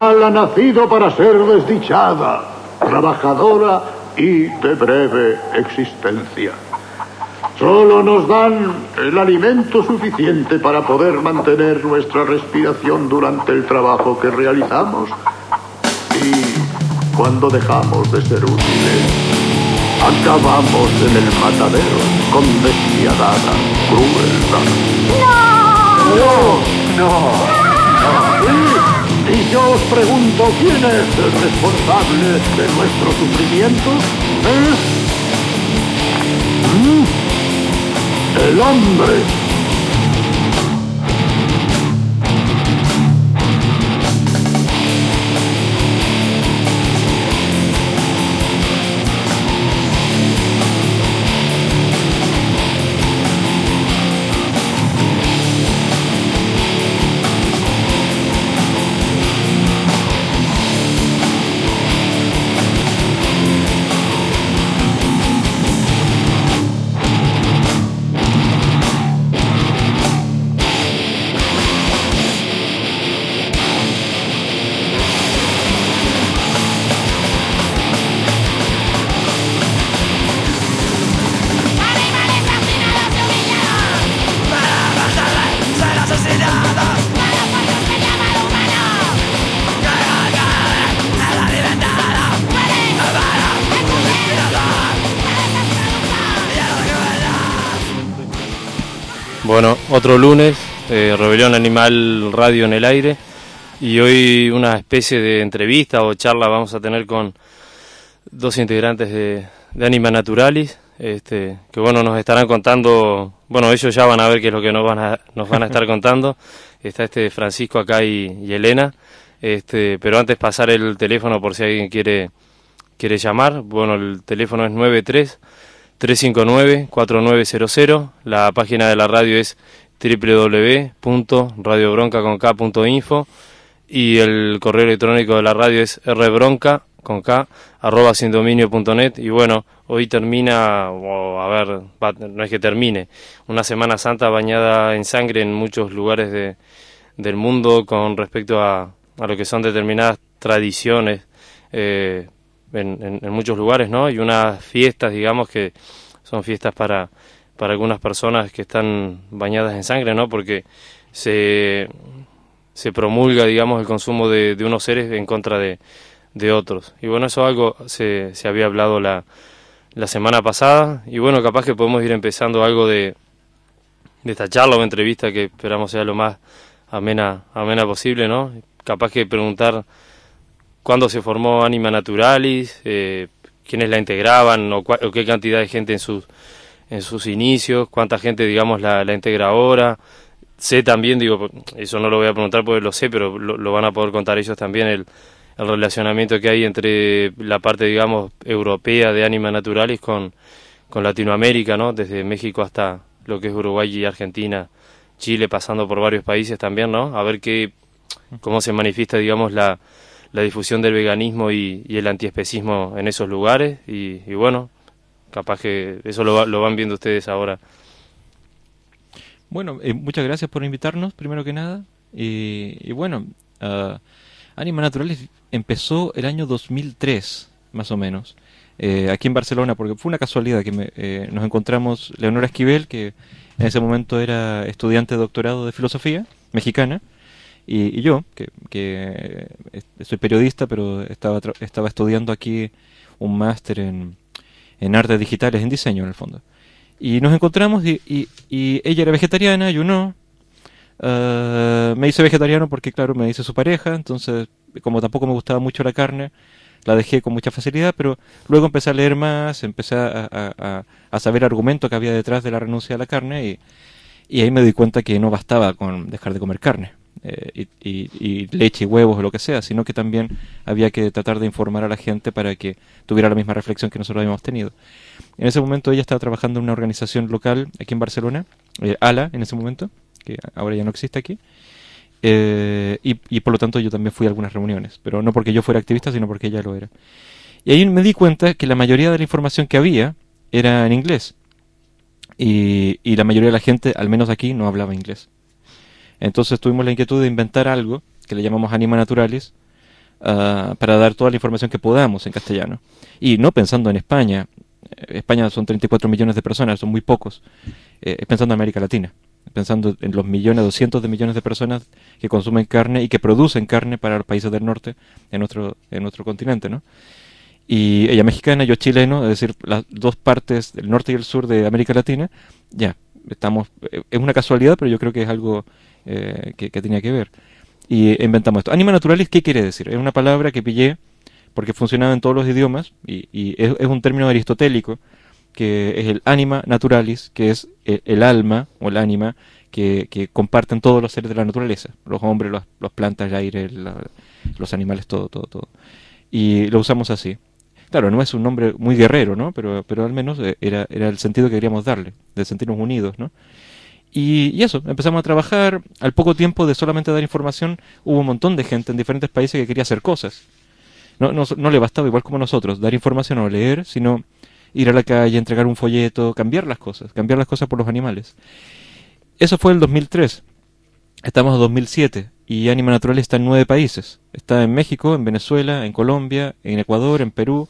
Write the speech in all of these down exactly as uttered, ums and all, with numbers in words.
ha nacido para ser desdichada, trabajadora y de breve existencia. Solo nos dan el alimento suficiente para poder mantener nuestra respiración durante el trabajo que realizamos. Y cuando dejamos de ser útiles, acabamos en el matadero con despiadada crueldad. ¡No! ¡No! ¡No! ¡No! Y, y yo os pregunto, ¿quién es el responsable de nuestro sufrimiento? ¿Eh? ¿Mm? El hombre. Bueno, otro lunes, eh, Rebelión Animal Radio en el aire, y hoy una especie de entrevista o charla vamos a tener con dos integrantes de, de Anima Naturalis, este, que bueno, nos estarán contando, bueno, ellos ya van a ver qué es lo que nos van a, nos van a estar contando. Está este Francisco acá y, y Elena, este, pero antes pasar el teléfono por si alguien quiere, quiere llamar. Bueno, el teléfono es nueve tres, tres cinco nueve, cuatro nueve cero cero, la página de la radio es doble u doble u doble u punto radio bronca con k punto info y el correo electrónico de la radio es rbronca con k arroba sin dominio punto net. Y bueno, hoy termina, o a ver, va, no es que termine, una Semana Santa bañada en sangre en muchos lugares de, del mundo con respecto a, a lo que son determinadas tradiciones eh, en, en, en muchos lugares, ¿no? Y unas fiestas, digamos, que son fiestas para, para algunas personas que están bañadas en sangre, ¿no? Porque se, se promulga, digamos, el consumo de, de unos seres en contra de, de otros. Y bueno, eso algo se, se había hablado la, la semana pasada, y bueno, capaz que podemos ir empezando algo de, de esta charla o entrevista que esperamos sea lo más amena, amena posible, ¿no? Capaz que preguntar cuándo se formó Anima Naturalis, eh, quiénes la integraban, o, o qué cantidad de gente en sus en sus inicios, cuánta gente, digamos, la, la integra ahora. Sé también, digo, eso no lo voy a preguntar porque lo sé, pero lo, lo van a poder contar ellos también, el, el relacionamiento que hay entre la parte, digamos, europea de Anima Naturalis con, con Latinoamérica, ¿no? Desde México hasta lo que es Uruguay y Argentina, Chile, pasando por varios países también, ¿no? A ver qué, cómo se manifiesta, digamos, la, la difusión del veganismo y, y el antiespecismo en esos lugares, y, y bueno, capaz que eso lo, lo van viendo ustedes ahora. Bueno, eh, muchas gracias por invitarnos, primero que nada. Y, y bueno, uh, Anima Naturalis empezó el año dos mil tres, más o menos, eh, aquí en Barcelona, porque fue una casualidad que me, eh, nos encontramos Leonora Esquivel, que en ese momento era estudiante de doctorado de filosofía mexicana, y, y yo, que, que eh, soy periodista, pero estaba, estaba estudiando aquí un máster en, en artes digitales, en diseño en el fondo. Y nos encontramos y, y, y ella era vegetariana, yo no. Uh, me hice vegetariano porque, claro, me hice su pareja, entonces, como tampoco me gustaba mucho la carne, la dejé con mucha facilidad, pero luego empecé a leer más, empecé a, a, a saber el argumento que había detrás de la renuncia a la carne, y, y ahí me di cuenta que no bastaba con dejar de comer carne, eh, y, y, y leche y huevos o lo que sea, sino que también había que tratar de informar a la gente para que tuviera la misma reflexión que nosotros habíamos tenido. En ese momento ella estaba trabajando en una organización local aquí en Barcelona, eh, ALA en ese momento, que ahora ya no existe aquí, eh, y, y por lo tanto yo también fui a algunas reuniones, pero no porque yo fuera activista, sino porque ella lo era. Y ahí me di cuenta que la mayoría de la información que había era en inglés, y, y la mayoría de la gente, al menos aquí, no hablaba inglés. Entonces tuvimos la inquietud de inventar algo que le llamamos Anima Naturalis, uh, para dar toda la información que podamos en castellano. Y no pensando en España. España son treinta y cuatro millones de personas, son muy pocos. Eh, pensando en América Latina, pensando en los millones, doscientos de millones de personas que consumen carne y que producen carne para los países del norte en nuestro, en nuestro continente, ¿no? Y ella mexicana, yo chileno, es decir, las dos partes, el norte y el sur de América Latina, ya, estamos, eh, es una casualidad, pero yo creo que es algo eh, que, que tenía que ver. Y inventamos esto. Anima naturalis, ¿qué quiere decir? Es una palabra que pillé porque funcionaba en todos los idiomas y, y es, es un término aristotélico que es el anima naturalis, que es el, el alma o el ánima que, que comparten todos los seres de la naturaleza, los hombres, los, las plantas, el aire, la, los animales, todo, todo, todo. Y lo usamos así. Claro, no es un nombre muy guerrero, ¿no? Pero, pero al menos era, era el sentido que queríamos darle, de sentirnos unidos, ¿no? Y, y eso, empezamos a trabajar. Al poco tiempo de solamente dar información, hubo un montón de gente en diferentes países que quería hacer cosas. No, no, no le bastaba, igual como nosotros, dar información o leer, sino ir a la calle, entregar un folleto, cambiar las cosas, cambiar las cosas por los animales. Eso fue el dos mil tres. Estamos en dos mil siete y Anima Naturalis está en nueve países. Está en México, en Venezuela, en Colombia, en Ecuador, en Perú,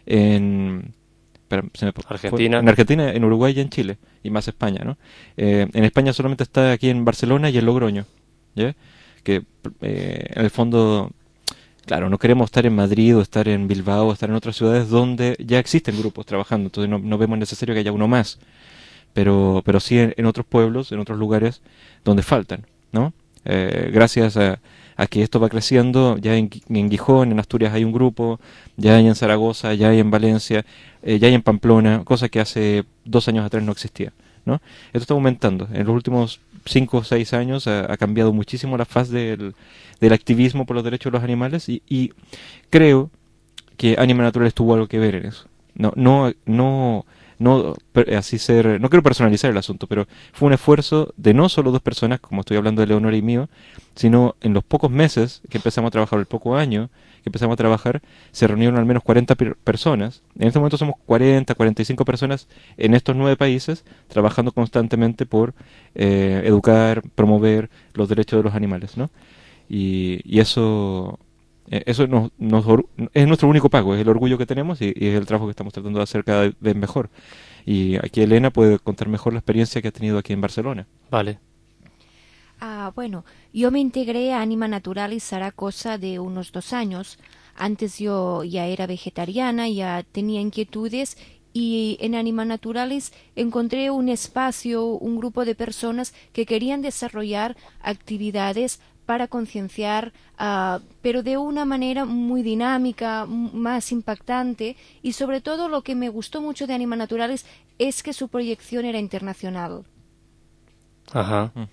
en... Espera, se me Argentina. Fue, en Argentina, en Uruguay y en Chile. Y más España, ¿no? Eh, en España solamente está aquí en Barcelona y en Logroño. ¿Ya? Que eh, en el fondo... Claro, no queremos estar en Madrid o estar en Bilbao o estar en otras ciudades donde ya existen grupos trabajando, entonces no, no vemos necesario que haya uno más, pero pero sí en, en otros pueblos, en otros lugares donde faltan, ¿no? Eh, gracias a, a que esto va creciendo, ya en, en Gijón, en Asturias hay un grupo, ya hay en Zaragoza, ya hay en Valencia, eh, ya hay en Pamplona, cosa que hace dos años atrás no existía, ¿no? Esto está aumentando. En los últimos cinco o seis años ha, ha cambiado muchísimo la faz del, del activismo por los derechos de los animales y, y creo que Anima Naturalis tuvo algo que ver en eso. No, no, no, no así ser, no quiero personalizar el asunto, pero fue un esfuerzo de no solo dos personas, como estoy hablando de Leonora y mío, sino en los pocos meses que empezamos a trabajar, el poco año que empezamos a trabajar, se reunieron al menos cuarenta per personas. En este momento somos cuarenta, cuarenta y cinco personas en estos nueve países trabajando constantemente por eh, educar, promover los derechos de los animales, ¿no? Y, y eso eh, eso nos, nos es nuestro único pago, es el orgullo que tenemos y, y es el trabajo que estamos tratando de hacer cada vez mejor. Y aquí Elena puede contar mejor la experiencia que ha tenido aquí en Barcelona. Vale. Ah, bueno, yo me integré a Anima Naturalis hará cosa de unos dos años. Antes yo ya era vegetariana, ya tenía inquietudes y en Anima Naturalis encontré un espacio, un grupo de personas que querían desarrollar actividades para concienciar, uh, pero de una manera muy dinámica, más impactante, y sobre todo lo que me gustó mucho de Anima Naturalis es que su proyección era internacional. Ajá. Uh-huh.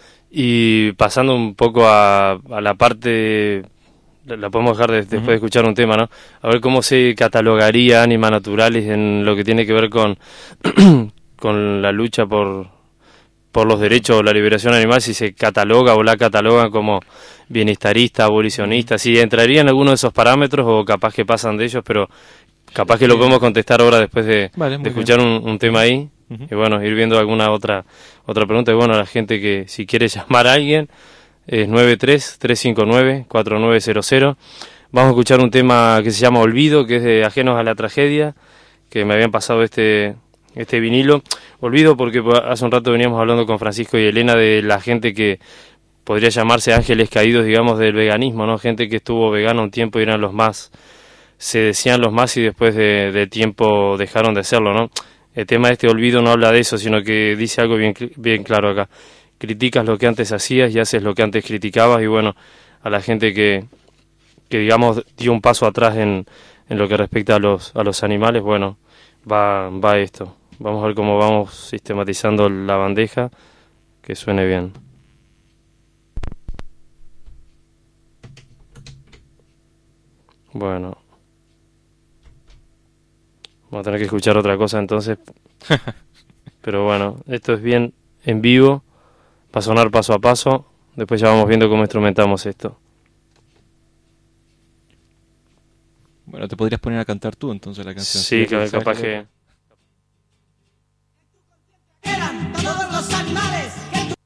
Y pasando un poco a, a la parte, la podemos dejar de, después uh-huh. de escuchar un tema, ¿no? A ver cómo se catalogaría Anima Naturalis en lo que tiene que ver con, con la lucha por, por los derechos o la liberación animal, si se cataloga o la catalogan como bienestarista, abolicionista, si entraría en alguno de esos parámetros o capaz que pasan de ellos, pero capaz que lo podemos contestar ahora después de, vale, de escuchar un, un tema ahí. Uh-huh. Y bueno, ir viendo alguna otra otra pregunta. Y bueno, a la gente que si quiere llamar a alguien es nueve tres, tres cinco nueve, cuatro nueve cero cero. Vamos a escuchar un tema que se llama Olvido, que es de Ajenos a la Tragedia, que me habían pasado este este vinilo. Olvido porque hace un rato veníamos hablando con Francisco y Elena de la gente que podría llamarse ángeles caídos, digamos, del veganismo, ¿no? Gente que estuvo vegana un tiempo y eran los más, se decían los más y después de, de tiempo dejaron de serlo, ¿no? El tema de este olvido no habla de eso, sino que dice algo bien, bien claro acá. Criticas lo que antes hacías y haces lo que antes criticabas. Y bueno, a la gente que, que digamos, dio un paso atrás en, en lo que respecta a los, a los animales, bueno, va, va esto. Vamos a ver cómo vamos sistematizando la bandeja, que suene bien. Bueno. Vamos a tener que escuchar otra cosa entonces. Pero bueno, esto es bien en vivo. Va a sonar paso a paso. Después ya vamos viendo cómo instrumentamos esto. Bueno, te podrías poner a cantar tú entonces la canción. Sí, que capaz que... Eran todos los animales que tú...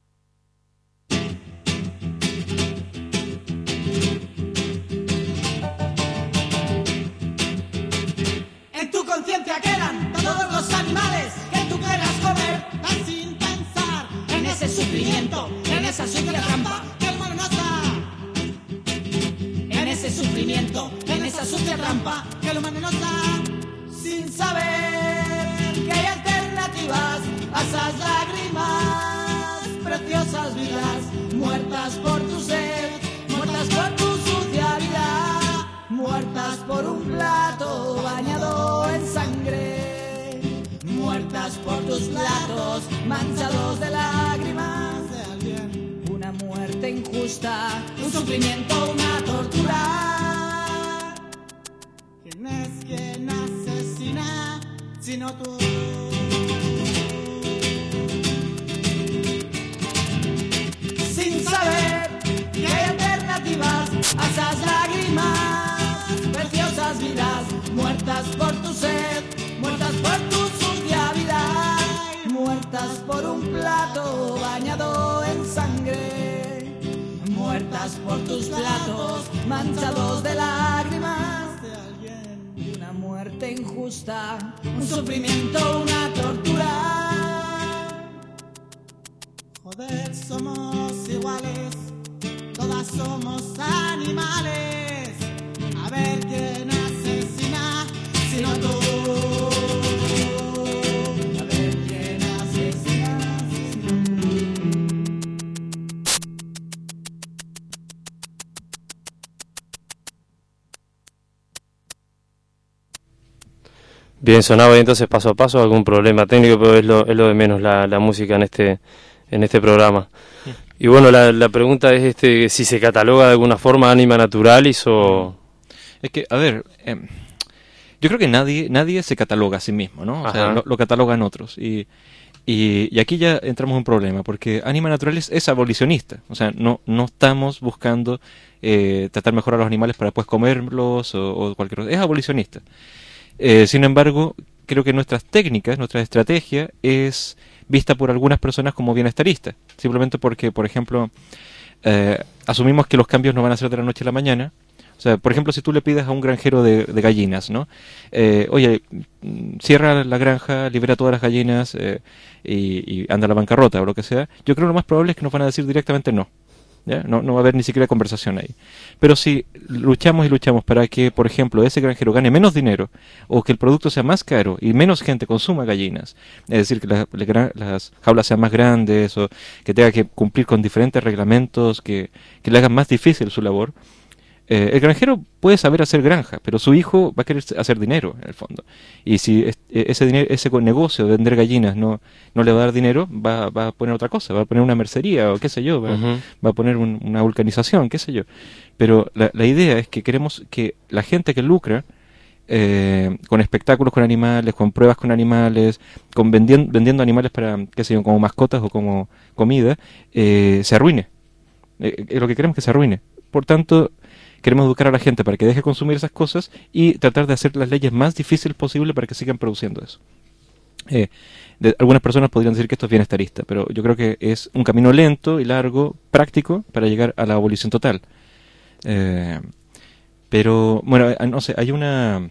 sufrimiento en esa sucia trampa que el humano no está, sin saber que hay alternativas a esas lágrimas, preciosas vidas, muertas por tu sed, muertas por tu sucia vida, muertas por un plato bañado en sangre, muertas por tus platos manchados de lágrimas de alguien. Una muerte injusta, un sufrimiento, una tortura. ¿Quién es quien asesina sino tú? Sin saber que hay alternativas a esas lágrimas, preciosas vidas, muertas por tu sed, muertas por tu sucia vida, muertas por un plato bañado en sangre, muertas por tus platos manchados de lágrimas de alguien. Y una muerte injusta, un sufrimiento, una tortura. Joder, somos iguales, todas somos animales. A ver quién asesina, sino tú. A ver quién asesina, sino tú. Bien, sonaba entonces paso a paso, algún problema técnico, pero es lo, es lo de menos la, la música en este en este programa. Y bueno, la, la pregunta es este si se cataloga de alguna forma Anima Naturalis o... Es que, a ver, eh, yo creo que nadie nadie se cataloga a sí mismo, ¿no? O Ajá. sea, lo, lo catalogan otros. Y, y, y aquí ya entramos en un problema, porque Anima Naturalis es abolicionista. O sea, no, no estamos buscando eh, tratar mejor a los animales para después comerlos o, o cualquier cosa. Es abolicionista. Eh, sin embargo, creo que nuestras técnicas, nuestra estrategia es vista por algunas personas como bienestarista, simplemente porque, por ejemplo, eh, asumimos que los cambios no van a ser de la noche a la mañana. O sea, por ejemplo, si tú le pides a un granjero de, de gallinas, ¿no? Eh, oye, cierra la granja, libera todas las gallinas eh, y, y anda a la bancarrota o lo que sea, yo creo que lo más probable es que nos van a decir directamente no. ¿Ya? No, no va a haber ni siquiera conversación ahí. Pero si luchamos y luchamos para que, por ejemplo, ese granjero gane menos dinero o que el producto sea más caro y menos gente consuma gallinas, es decir, que la, la, las jaulas sean más grandes o que tenga que cumplir con diferentes reglamentos que, que le hagan más difícil su labor, eh, el granjero puede saber hacer granja, pero su hijo va a querer hacer dinero en el fondo. Y si es, ese dinero, ese negocio de vender gallinas no, no le va a dar dinero, va, va a poner otra cosa, va a poner una mercería o qué sé yo, va, Uh-huh. va a poner un, una vulcanización, qué sé yo. Pero la, la idea es que queremos que la gente que lucra eh, con espectáculos con animales, con pruebas con animales, con vendiendo, vendiendo animales para, qué sé yo, como mascotas o como comida, eh, se arruine. Eh, eh, lo que queremos es que se arruine. Por tanto, queremos educar a la gente para que deje de consumir esas cosas y tratar de hacer las leyes más difíciles posible para que sigan produciendo eso. Eh, de, algunas personas podrían decir que esto es bienestarista, pero yo creo que es un camino lento y largo, práctico, para llegar a la abolición total. Eh, pero, bueno, no sé, hay una...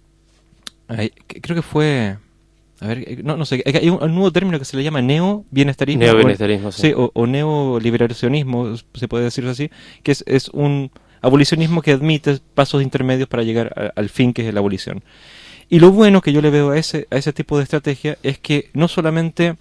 Hay, creo que fue... A ver, no, no sé, hay un, un nuevo término que se le llama neo-bienestarismo. Neo-bienestarismo, sí. Sí, o, o neo-liberacionismo, se puede decir así, que es, es un abolicionismo que admite pasos intermedios para llegar a, al fin que es la abolición. Y lo bueno que yo le veo a ese, a ese tipo de estrategia es que no solamente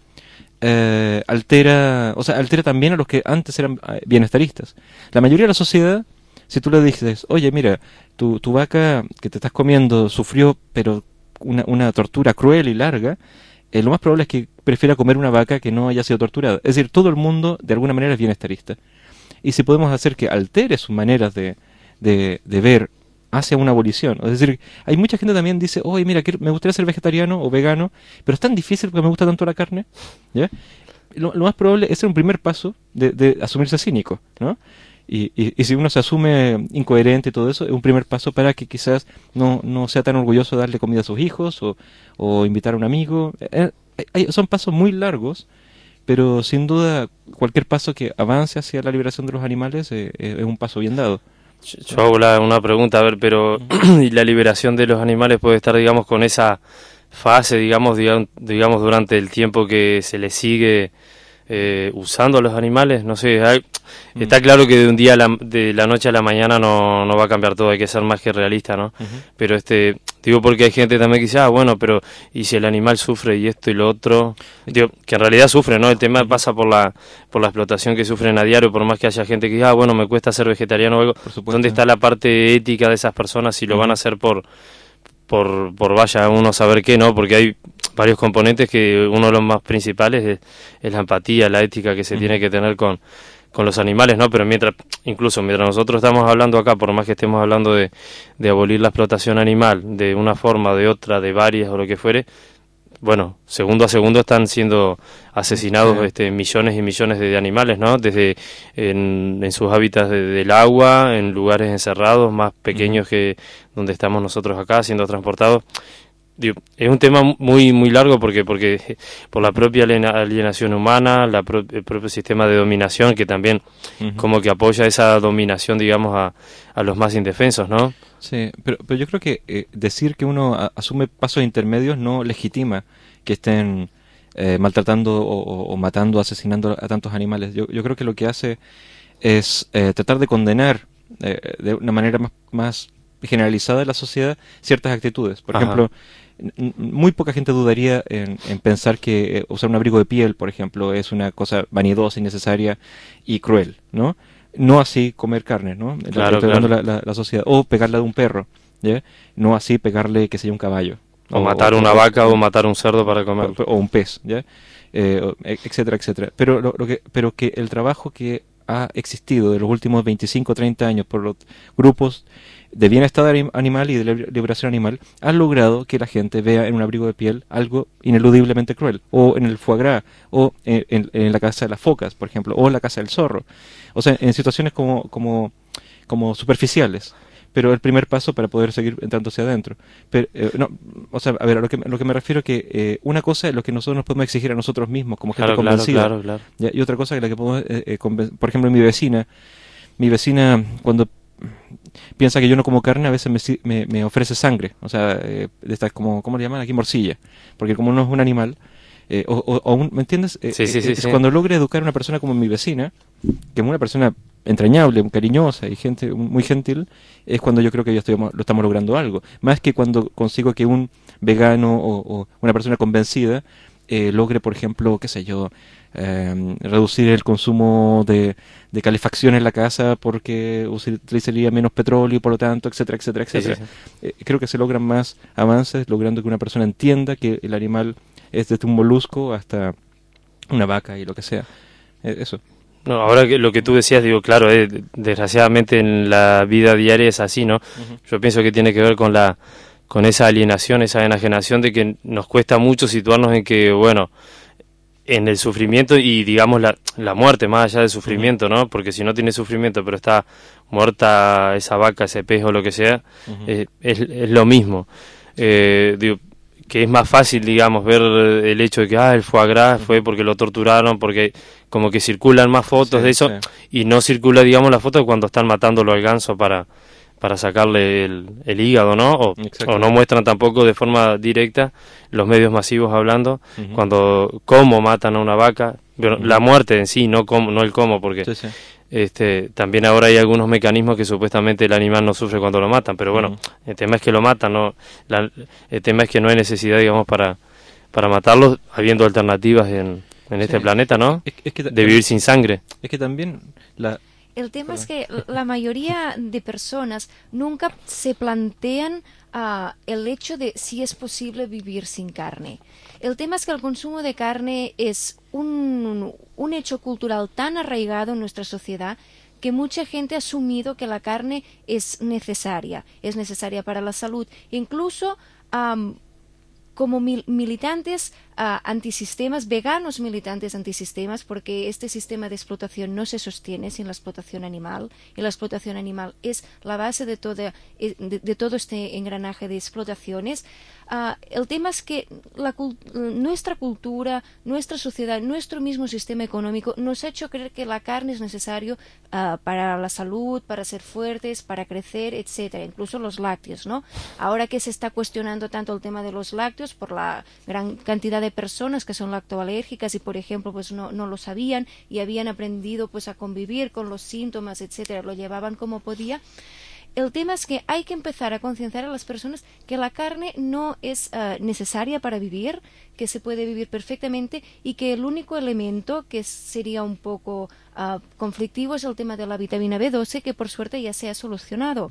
eh, altera, o sea, altera también a los que antes eran bienestaristas. La mayoría de la sociedad, si tú le dices, oye, mira, tu, tu vaca que te estás comiendo sufrió, pero una, una tortura cruel y larga, eh, lo más probable es que prefiera comer una vaca que no haya sido torturada. Es decir, todo el mundo de alguna manera es bienestarista. Y si podemos hacer que altere sus maneras de, de, de ver hacia una abolición. Es decir, hay mucha gente también dice, oye, mira, me gustaría ser vegetariano o vegano, pero es tan difícil porque me gusta tanto la carne. ¿Ya? Lo, lo más probable es ser un primer paso de, de asumirse cínico, ¿no? Y, y, y si uno se asume incoherente y todo eso, es un primer paso para que quizás no, no sea tan orgulloso de darle comida a sus hijos o, o invitar a un amigo. Eh, eh, son pasos muy largos, pero sin duda cualquier paso que avance hacia la liberación de los animales eh, es un paso bien dado. Yo hago la, una pregunta, a ver, pero ¿y la liberación de los animales puede estar, digamos, con esa fase, digamos, digamos, digamos durante el tiempo que se le sigue eh, usando a los animales, no sé, hay, mm. está claro que de un día a la, de la noche a la mañana no, no va a cambiar todo, hay que ser más que realista, ¿no? Uh-huh. Pero este, digo porque hay gente también que dice, ah, bueno, pero ¿y si el animal sufre y esto y lo otro? Digo, que en realidad sufre, ¿no? El tema uh-huh. pasa por la por la explotación que sufren a diario, por más que haya gente que diga, ah, bueno, me cuesta ser vegetariano o algo, ¿dónde está la parte ética de esas personas si lo uh-huh. van a hacer por, por, por vaya uno saber qué, ¿no? Porque hay varios componentes que uno de los más principales es, es la empatía, la ética que se uh-huh. tiene que tener con, con los animales, ¿no? Pero mientras, incluso mientras nosotros estamos hablando acá, por más que estemos hablando de, de abolir la explotación animal de una forma, de otra, de varias o lo que fuere, bueno, segundo a segundo están siendo asesinados sí. este, millones y millones de animales, ¿no? Desde en, en sus hábitats de, del agua, en lugares encerrados, más pequeños uh-huh. que donde estamos nosotros acá, siendo transportados. Digo, es un tema muy muy largo porque porque por la propia alienación humana, la pro, el propio sistema de dominación que también uh-huh. como que apoya esa dominación, digamos, a, a los más indefensos, ¿no? Sí, pero, pero yo creo que eh, decir que uno a, asume pasos intermedios no legitima que estén eh, maltratando o, o, o matando, asesinando a tantos animales. Yo, yo creo que lo que hace es eh, tratar de condenar eh, de una manera más, más generalizada en la sociedad ciertas actitudes. Por Ajá. ejemplo, n- muy poca gente dudaría en, en pensar que eh, usar un abrigo de piel, por ejemplo, es una cosa vanidosa, innecesaria y cruel, ¿no? No así comer carne, ¿no? Claro, claro. La, la, la sociedad. O pegarle a un perro, ¿ya? No así pegarle, que sea un caballo. O, o matar o, una o, vaca o, o matar un cerdo para comer. O, o un pez, ¿ya? Eh, etcétera, etcétera. Pero, lo, lo que, pero que el trabajo que ha existido de los últimos veinticinco o treinta años por los grupos de bienestar animal y de liberación animal ha logrado que la gente vea en un abrigo de piel algo ineludiblemente cruel, o en el foie gras, o en, en, en la casa de las focas, por ejemplo, o en la casa del zorro. O sea, en situaciones como, como, como superficiales. Pero el primer paso para poder seguir entrando hacia adentro. Pero, eh, no, o sea, a ver, a lo que, a lo que me refiero es que eh, una cosa es lo que nosotros nos podemos exigir a nosotros mismos como gente claro, convencida. Claro, claro, claro. ¿Ya? Y otra cosa es la que podemos, eh, eh, conven- por ejemplo, mi vecina, mi vecina cuando piensa que yo no como carne, a veces me, me, me ofrece sangre. O sea, eh, de estas como, ¿cómo le llaman aquí? Morcilla. Porque como no es un animal, eh, o, o, o un, ¿me entiendes? Eh, sí, sí, eh, sí, es sí. Cuando logre educar a una persona como mi vecina, que es una persona entrañable, cariñosa y gente muy gentil, es cuando yo creo que ya estoy, lo estamos logrando algo. Más que cuando consigo que un vegano o, o una persona convencida eh, logre, por ejemplo, qué sé yo, eh, reducir el consumo de, de calefacción en la casa porque utilizaría menos petróleo y por lo tanto, etcétera, etcétera, etcétera. Sí, sí, sí. Eh, creo que se logran más avances logrando que una persona entienda que el animal es desde un molusco hasta una vaca y lo que sea. Eh, eso. No, ahora que lo que tú decías, digo, claro, eh, desgraciadamente en la vida diaria es así, ¿no? Uh-huh. Yo pienso que tiene que ver con la con esa alienación, esa enajenación de que nos cuesta mucho situarnos en que, bueno, en el sufrimiento y, digamos, la, la muerte, más allá del sufrimiento, uh-huh. ¿no? Porque si no tiene sufrimiento, pero está muerta esa vaca, ese pez o lo que sea, uh-huh. eh, es, es lo mismo. Eh, digo, que es más fácil, digamos, ver el hecho de que ah, el foie gras fue porque lo torturaron, porque como que circulan más fotos sí, de eso, sí. y no circula, digamos, la foto de cuando están matándolo al ganso para, para sacarle el, el hígado, ¿no? O, o no muestran tampoco de forma directa los medios masivos hablando, uh-huh. cuando cómo matan a una vaca, pero uh-huh. la muerte en sí, no, cómo, no el cómo, porque... Sí, sí. Este, también ahora hay algunos mecanismos que supuestamente el animal no sufre cuando lo matan, pero bueno, uh-huh. el tema es que lo matan, no, la, el tema es que no hay necesidad, digamos, para para matarlos, habiendo alternativas en, en este sí. planeta, ¿no? Es, es que, de vivir sin sangre. Es que también la... El tema es que la mayoría de personas nunca se plantean uh, el hecho de si es posible vivir sin carne. El tema es que el consumo de carne es un, un hecho cultural tan arraigado en nuestra sociedad que mucha gente ha asumido que la carne es necesaria, es necesaria para la salud. Incluso um, como mil, militantes uh, antisistemas, veganos militantes antisistemas, porque este sistema de explotación no se sostiene sin la explotación animal, y la explotación animal es la base de, toda, de, de todo este engranaje de explotaciones. Uh, el tema es que la, nuestra cultura, nuestra sociedad, nuestro mismo sistema económico nos ha hecho creer que la carne es necesario uh, para la salud, para ser fuertes, para crecer, etcétera, incluso los lácteos, ¿no? Ahora que se está cuestionando tanto el tema de los lácteos por la gran cantidad de personas que son lactoalérgicas y, por ejemplo, pues no, no lo sabían y habían aprendido pues a convivir con los síntomas, etcétera, lo llevaban como podía. El tema es que hay que empezar a concienciar a las personas que la carne no es uh, necesaria para vivir, que se puede vivir perfectamente y que el único elemento que sería un poco uh, conflictivo es el tema de la vitamina B doce, que por suerte ya se ha solucionado.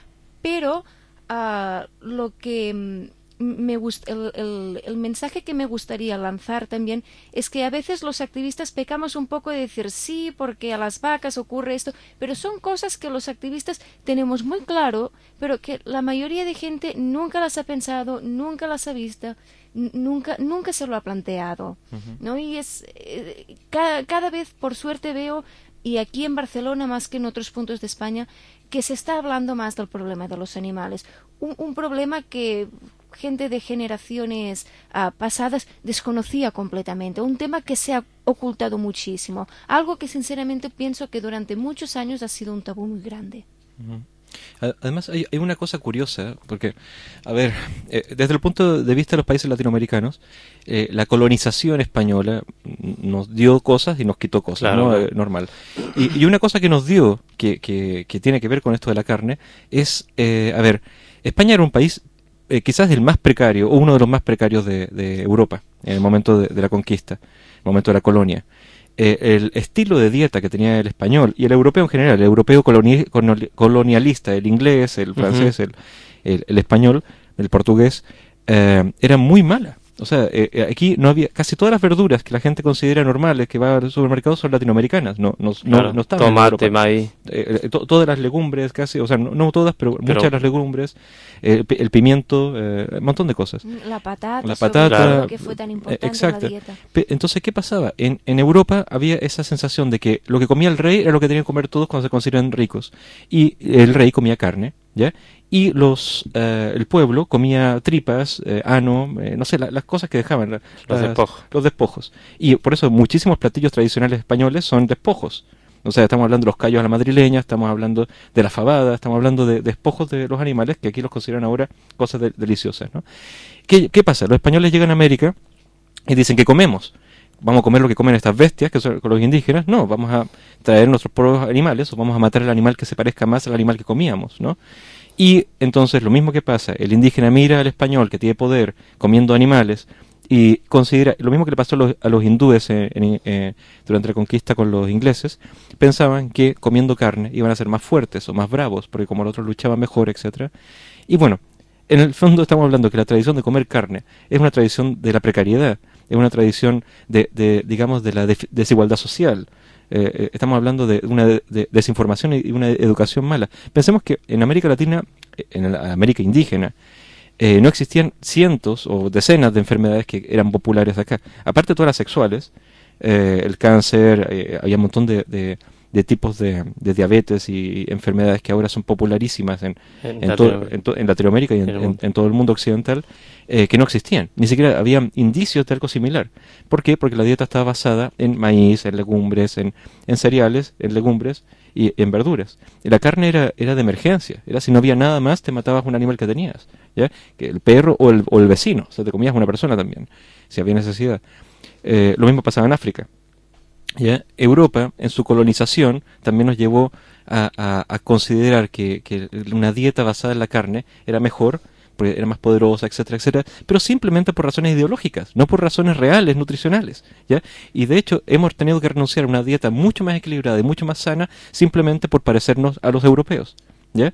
Pero uh, lo que me gust- el, el, el mensaje que me gustaría lanzar también es que a veces los activistas pecamos un poco de decir sí, porque a las vacas ocurre esto, pero son cosas que los activistas tenemos muy claro, pero que la mayoría de gente nunca las ha pensado, nunca las ha visto, n- nunca, nunca se lo ha planteado, uh-huh. ¿no? Y es eh, cada, cada vez, por suerte, veo, y aquí en Barcelona más que en otros puntos de España, que se está hablando más del problema de los animales, un, un problema que gente de generaciones uh, pasadas desconocía completamente, un tema que se ha ocultado muchísimo, algo que sinceramente pienso que durante muchos años ha sido un tabú muy grande. Uh-huh. Además hay, hay una cosa curiosa, porque, a ver, eh, desde el punto de vista de los países latinoamericanos, eh, la colonización española nos dio cosas y nos quitó cosas, claro, ¿no? Eh, normal. Y, y una cosa que nos dio, que, que, que tiene que ver con esto de la carne, es, eh, a ver, España era un país Eh, quizás el más precario, o uno de los más precarios de, de Europa, en el momento de, de la conquista, en el momento de la colonia. Eh, el estilo de dieta que tenía el español, y el europeo en general, el europeo coloni- colonialista, el inglés, el francés, uh-huh. el, el, el español, el portugués, eh, era muy mala. O sea, eh, aquí no había, casi todas las verduras que la gente considera normales que va al supermercado son latinoamericanas, no no claro, no, no estaban tomate, maíz, eh, eh, to, todas las legumbres casi, o sea, no, no todas, pero, pero muchas de las legumbres, eh, el, el pimiento, eh, un montón de cosas. La patata, la patata, claro, que fue tan importante eh, exacto. en la dieta. Entonces, ¿qué pasaba? En, en Europa había esa sensación de que lo que comía el rey era lo que tenían que comer todos cuando se consideran ricos, y el rey comía carne, ¿ya? Y los eh, el pueblo comía tripas, eh, ano, eh, no sé, la, las cosas que dejaban, la, los las, despojos. Los despojos. Y por eso muchísimos platillos tradicionales españoles son despojos. O sea, estamos hablando de los callos a la madrileña, estamos hablando de la fabada, estamos hablando de, de despojos de los animales, que aquí los consideran ahora cosas de, deliciosas, ¿no? ¿Qué, ¿Qué pasa? Los españoles llegan a América y dicen que comemos. ¿Vamos a comer lo que comen estas bestias, que son los indígenas? No, vamos a traer nuestros propios animales, o vamos a matar el animal que se parezca más al animal que comíamos, ¿no? Y entonces lo mismo que pasa, el indígena mira al español que tiene poder comiendo animales y considera, lo mismo que le pasó a los, a los hindúes en, en, eh, durante la conquista con los ingleses, pensaban que comiendo carne iban a ser más fuertes o más bravos, porque como los otros luchaban mejor, etcétera. Y bueno, en el fondo estamos hablando que la tradición de comer carne es una tradición de la precariedad, es una tradición de, de digamos, de la de, desigualdad social. Eh, estamos hablando de una de, de desinformación y una educación mala. Pensemos que en América Latina, en la América indígena, eh, no existían cientos o decenas de enfermedades que eran populares acá. Aparte de todas las sexuales, eh, el cáncer, eh, había un montón de, de, de tipos de, de diabetes y enfermedades que ahora son popularísimas en, en, en, todo, en, to, en Latinoamérica y en, en, en todo el mundo occidental, eh, que no existían. Ni siquiera había indicios de algo similar. ¿Por qué? Porque la dieta estaba basada en maíz, en legumbres, en, en cereales, en legumbres y en verduras. Y la carne era, era de emergencia. Era si no había nada más, te matabas un animal que tenías, ¿ya? Que el perro o el, o el vecino. O sea, te comías una persona también, si había necesidad. Eh, lo mismo pasaba en África. ¿Ya? Europa, en su colonización, también nos llevó a, a, a considerar que, que una dieta basada en la carne era mejor, porque era más poderosa, etcétera, etcétera, pero simplemente por razones ideológicas, no por razones reales, nutricionales, ¿ya? Y de hecho hemos tenido que renunciar a una dieta mucho más equilibrada y mucho más sana, simplemente por parecernos a los europeos, ¿ya?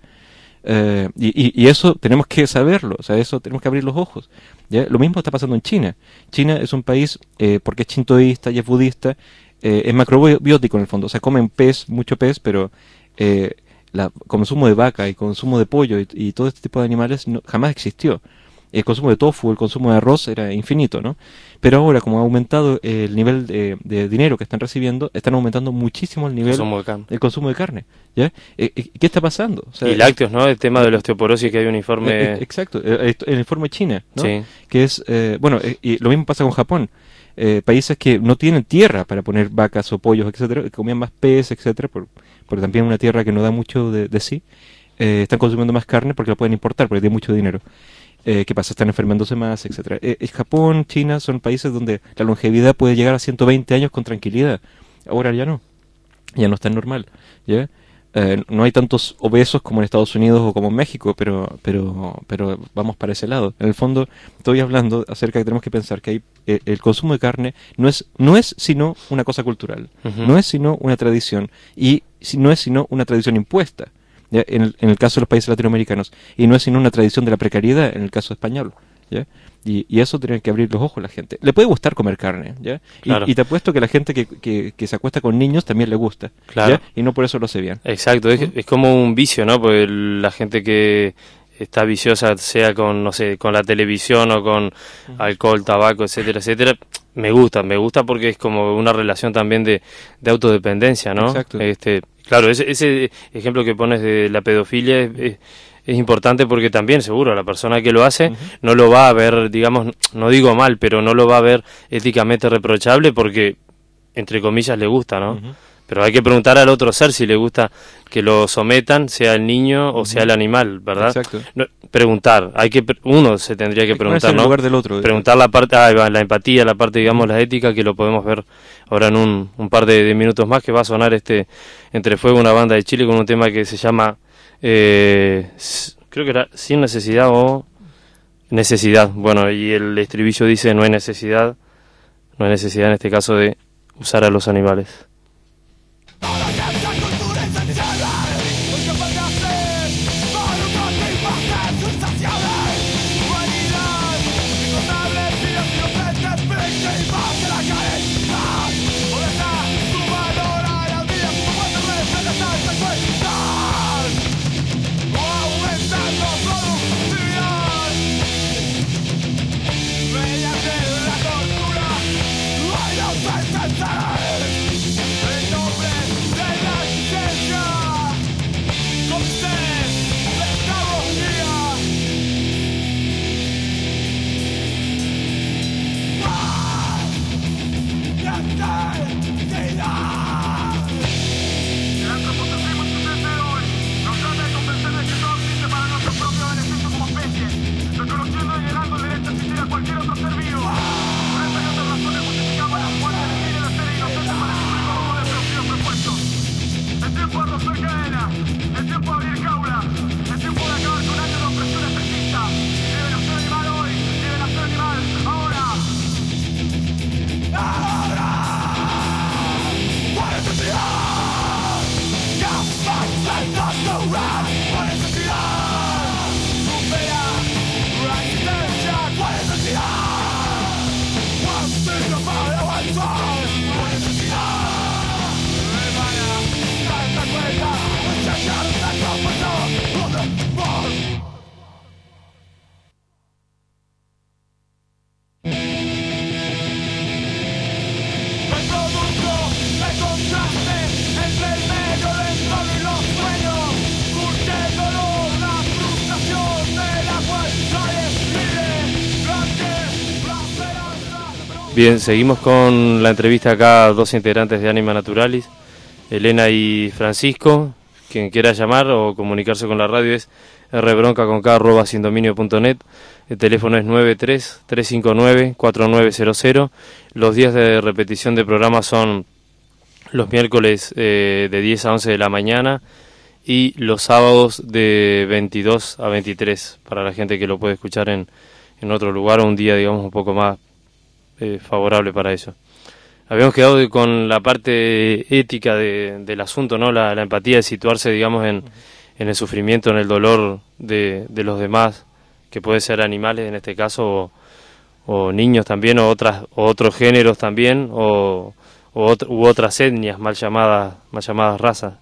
Eh, y, y, y eso tenemos que saberlo, o sea, eso tenemos que abrir los ojos, ¿ya? Lo mismo está pasando en China. China es un país, eh, porque es shintoísta y es budista, eh, es macrobiótico en el fondo, o sea, comen pez, mucho pez, pero eh, el consumo de vaca y consumo de pollo y, y todo este tipo de animales no, jamás existió. El consumo de tofu, el consumo de arroz era infinito, ¿no? Pero ahora, como ha aumentado el nivel de, de dinero que están recibiendo, están aumentando muchísimo el nivel consumo de carne. el consumo de carne, ¿ya? Eh, ¿Qué está pasando? O sea, y lácteos, ¿no? El tema de la osteoporosis, que hay un informe... Eh, exacto, el, el informe China, ¿no? Sí. Que es, eh, bueno, eh, y lo mismo pasa con Japón. Eh, países que no tienen tierra para poner vacas o pollos, etcétera, que comían más pez, etcétera, por, porque también es una tierra que no da mucho de, de sí, eh, están consumiendo más carne porque la pueden importar, porque tiene mucho dinero. Eh, ¿Qué pasa? Están enfermándose más, etcétera. Eh, eh, Japón, China son países donde la longevidad puede llegar a ciento veinte años con tranquilidad. Ahora ya no. Ya no es tan normal. ¿Ya? Eh, no hay tantos obesos como en Estados Unidos o como en México, pero, pero, pero vamos para ese lado. En el fondo, estoy hablando acerca de que tenemos que pensar que hay, eh, el consumo de carne no es, no es sino una cosa cultural, uh-huh. no es sino una tradición, y si, no es sino una tradición impuesta, ¿ya? En, el, en el caso de los países latinoamericanos, y no es sino una tradición de la precariedad en el caso español. ¿Ya? Y, y eso tiene que abrir los ojos a la gente. Le puede gustar comer carne, ¿ya? Claro. Y, y te apuesto que la gente que, que, que se acuesta con niños también le gusta, claro. ¿ya? Y no por eso lo hace bien. Exacto, es, ¿Mm? es como un vicio, ¿no? Porque la gente que está viciosa, sea con, no sé, con la televisión o con uh-huh. alcohol, tabaco, etcétera, etcétera, me gusta, me gusta porque es como una relación también de, de autodependencia, ¿no? Exacto. Este, claro, ese, ese ejemplo que pones de la pedofilia es, es es importante porque también, seguro, la persona que lo hace uh-huh. no lo va a ver, digamos, no digo mal, pero no lo va a ver éticamente reprochable porque, entre comillas, le gusta, ¿no? Uh-huh. Pero hay que preguntar al otro ser si le gusta que lo sometan, sea el niño o uh-huh. sea el animal, ¿verdad? Exacto. No, preguntar, hay que uno se tendría que hay preguntar, que ¿no? En lugar del otro, preguntar la parte, ah, la empatía, la parte, digamos, la ética, que lo podemos ver ahora en un, un par de, de minutos más, que va a sonar este Entre Fuego, una banda de Chile, con un tema que se llama... Eh, creo que era Sin Necesidad o Necesidad. Bueno, y el estribillo dice: no hay necesidad, no hay necesidad en este caso de usar a los animales. Bien, seguimos con la entrevista acá a dos integrantes de Anima Naturalis, Elena y Francisco. Quien quiera llamar o comunicarse con la radio es rbronca con k arroba sin dominio punto net. El teléfono es nueve tres, tres cinco nueve, cuatro nueve cero cero. Los días de repetición de programa son los miércoles eh, de diez a once de la mañana y los sábados de veintidós a veintitrés, para la gente que lo puede escuchar en, en otro lugar o un día, digamos, un poco más Eh, favorable para eso. Habíamos quedado de, con la parte ética de, del asunto, ¿no? La, la empatía de situarse, digamos, en, en el sufrimiento, en el dolor de, de los demás, que puede ser animales en este caso, o, o niños también, o otras o otros géneros también, o, o ot- u otras etnias mal llamadas, mal llamadas razas.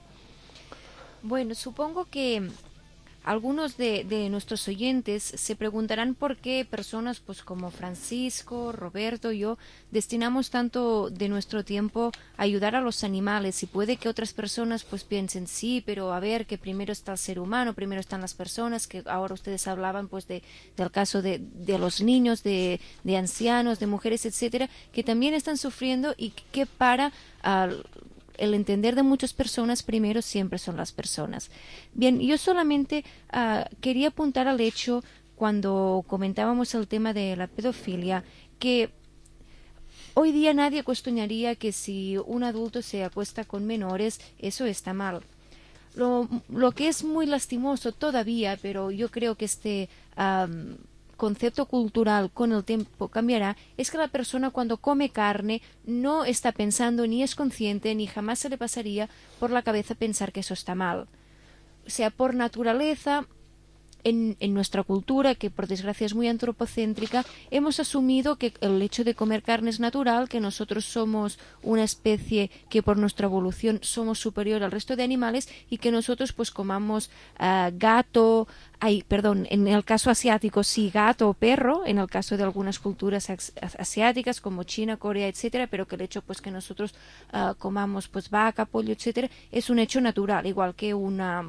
Bueno, supongo que algunos de, de nuestros oyentes se preguntarán por qué personas pues como Francisco, Roberto y yo destinamos tanto de nuestro tiempo a ayudar a los animales, y puede que otras personas pues piensen sí, pero a ver, que primero está el ser humano, primero están las personas, que ahora ustedes hablaban pues de del caso de, de los niños, de, de ancianos, de mujeres, etcétera, que también están sufriendo, y que para uh, el entender de muchas personas, primero siempre son las personas. Bien, yo solamente uh, quería apuntar al hecho, cuando comentábamos el tema de la pedofilia, que hoy día nadie cuestionaría que si un adulto se acuesta con menores, eso está mal. Lo, lo que es muy lastimoso todavía, pero yo creo que este um, concepto cultural con el tiempo cambiará, es que la persona cuando come carne no está pensando, ni es consciente, ni jamás se le pasaría por la cabeza pensar que eso está mal. O sea, por naturaleza, en, en nuestra cultura, que por desgracia es muy antropocéntrica, hemos asumido que el hecho de comer carne es natural, que nosotros somos una especie que por nuestra evolución somos superior al resto de animales y que nosotros pues comamos uh, gato, ay, perdón, en el caso asiático sí gato o perro, en el caso de algunas culturas asiáticas como China, Corea, etcétera, pero que el hecho pues que nosotros uh, comamos pues vaca, pollo, etcétera, es un hecho natural, igual que una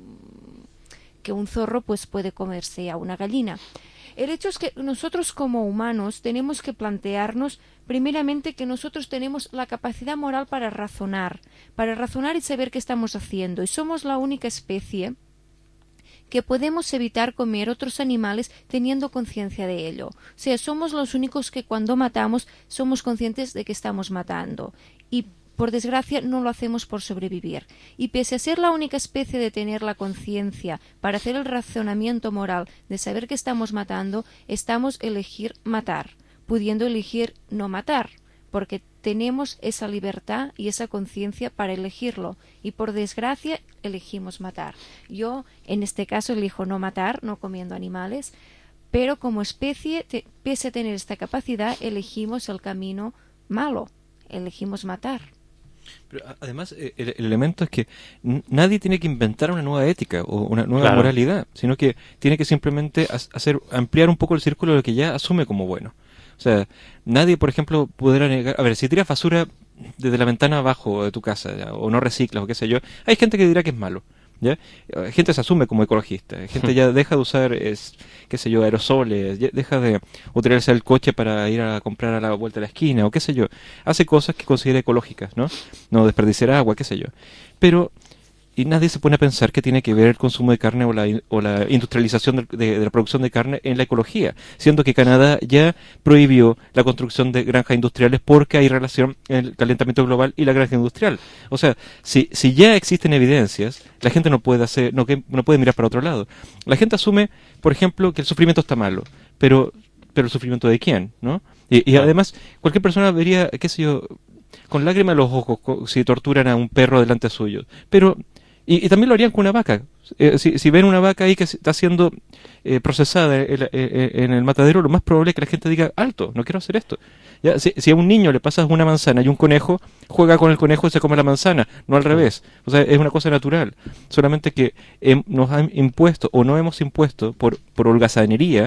que un zorro pues puede comerse a una gallina. El hecho es que nosotros como humanos tenemos que plantearnos primeramente que nosotros tenemos la capacidad moral para razonar, para razonar y saber qué estamos haciendo, y somos la única especie que podemos evitar comer otros animales teniendo conciencia de ello. O sea, somos los únicos que cuando matamos somos conscientes de que estamos matando, y por desgracia no lo hacemos por sobrevivir. Y pese a ser la única especie de tener la conciencia para hacer el razonamiento moral de saber que estamos matando, estamos elegir matar, pudiendo elegir no matar, porque tenemos esa libertad y esa conciencia para elegirlo, y por desgracia elegimos matar. Yo en este caso elijo no matar, no comiendo animales, pero como especie, te, pese a tener esta capacidad, elegimos el camino malo, elegimos matar. Pero además el, el elemento es que nadie tiene que inventar una nueva ética o una nueva Claro. moralidad, sino que tiene que simplemente hacer ampliar un poco el círculo de lo que ya asume como bueno. O sea, nadie, por ejemplo, podrá negar... A ver, si tiras basura desde la ventana abajo de tu casa, ¿ya? O no reciclas o qué sé yo, hay gente que dirá que es malo, ¿ya? Gente se asume como ecologista, gente ya deja de usar, es, qué sé yo, aerosoles, ya deja de utilizarse el coche para ir a comprar a la vuelta de la esquina, o qué sé yo, hace cosas que considera ecológicas, ¿no? No desperdiciar agua, qué sé yo. Pero... y nadie se pone a pensar que tiene que ver el consumo de carne o la, o la industrialización de, de, de la producción de carne en la ecología, siendo que Canadá ya prohibió la construcción de granjas industriales porque hay relación en el calentamiento global y la granja industrial. O sea, si, si ya existen evidencias, la gente no puede hacer, no, que, no puede mirar para otro lado. La gente asume, por ejemplo, que el sufrimiento está malo, pero, pero el sufrimiento de quién, ¿no? Y, y además, cualquier persona vería, qué sé yo, con lágrimas en los ojos si torturan a un perro delante suyo, pero Y, y también lo harían con una vaca. Eh, si, si ven una vaca ahí que está siendo eh, procesada en, en, en el matadero, lo más probable es que la gente diga, alto, no quiero hacer esto. ¿Ya? Si, si a un niño le pasas una manzana y un conejo, juega con el conejo y se come la manzana, no al revés. O sea, es una cosa natural. Solamente que eh, nos han impuesto o no hemos impuesto por, por holgazanería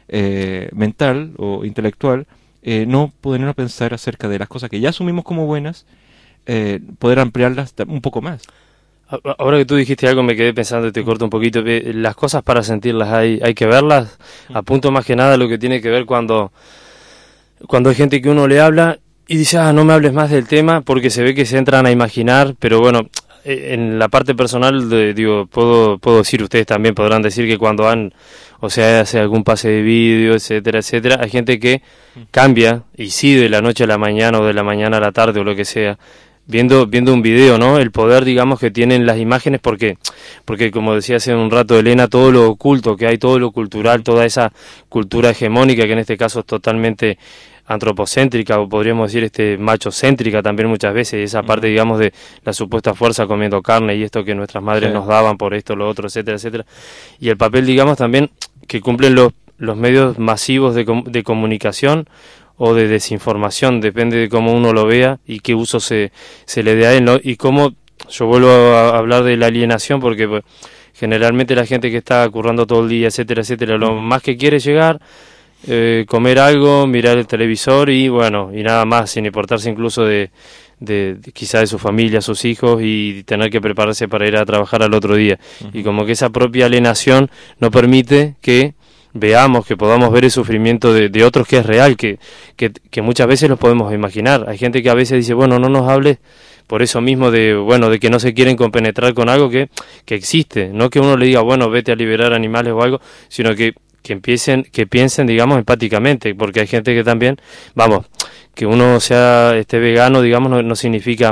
eh, mental o intelectual, eh, no podernos pensar acerca de las cosas que ya asumimos como buenas, eh, poder ampliarlas un poco más. Ahora que tú dijiste algo me quedé pensando y te corto un poquito. Las cosas para sentirlas hay, hay que verlas. Apunto más que nada a lo que tiene que ver cuando, cuando hay gente que uno le habla y dice, ah, no me hables más del tema, porque se ve que se entran a imaginar, pero bueno, en la parte personal, de, digo, puedo, puedo decir, ustedes también podrán decir que cuando han, o sea, hace algún pase de vídeo, etcétera, etcétera, hay gente que cambia, y sí, de la noche a la mañana o de la mañana a la tarde o lo que sea, viendo viendo un video, ¿no? El poder, digamos, que tienen las imágenes, porque porque como decía hace un rato Elena, todo lo oculto que hay, todo lo cultural, toda esa cultura hegemónica que en este caso es totalmente antropocéntrica, o podríamos decir este machocéntrica también muchas veces, esa parte, digamos, de la supuesta fuerza comiendo carne y esto que nuestras madres sí. nos daban por esto, lo otro, etcétera, etcétera. Y el papel, digamos, también que cumplen los los medios masivos de, de comunicación o de desinformación, depende de cómo uno lo vea y qué uso se, se le dé a él, ¿no? Y cómo, yo vuelvo a hablar de la alienación, porque pues, generalmente la gente que está currando todo el día, etcétera, etcétera, lo más que quiere es llegar, eh, comer algo, mirar el televisor y bueno, y nada más, sin importarse incluso de, de, de quizá de su familia, sus hijos, y tener que prepararse para ir a trabajar al otro día. Uh-huh. Y como que esa propia alienación no permite que veamos, que podamos ver el sufrimiento de, de otros que es real, que, que, que muchas veces los podemos imaginar. Hay gente que a veces dice, bueno, no nos hables por eso mismo de, bueno, de que no se quieren compenetrar con algo que, que existe. No que uno le diga, bueno, vete a liberar animales o algo, sino que que empiecen, que piensen, digamos, empáticamente, porque hay gente que también, vamos, que uno sea esté vegano, digamos, no, no significa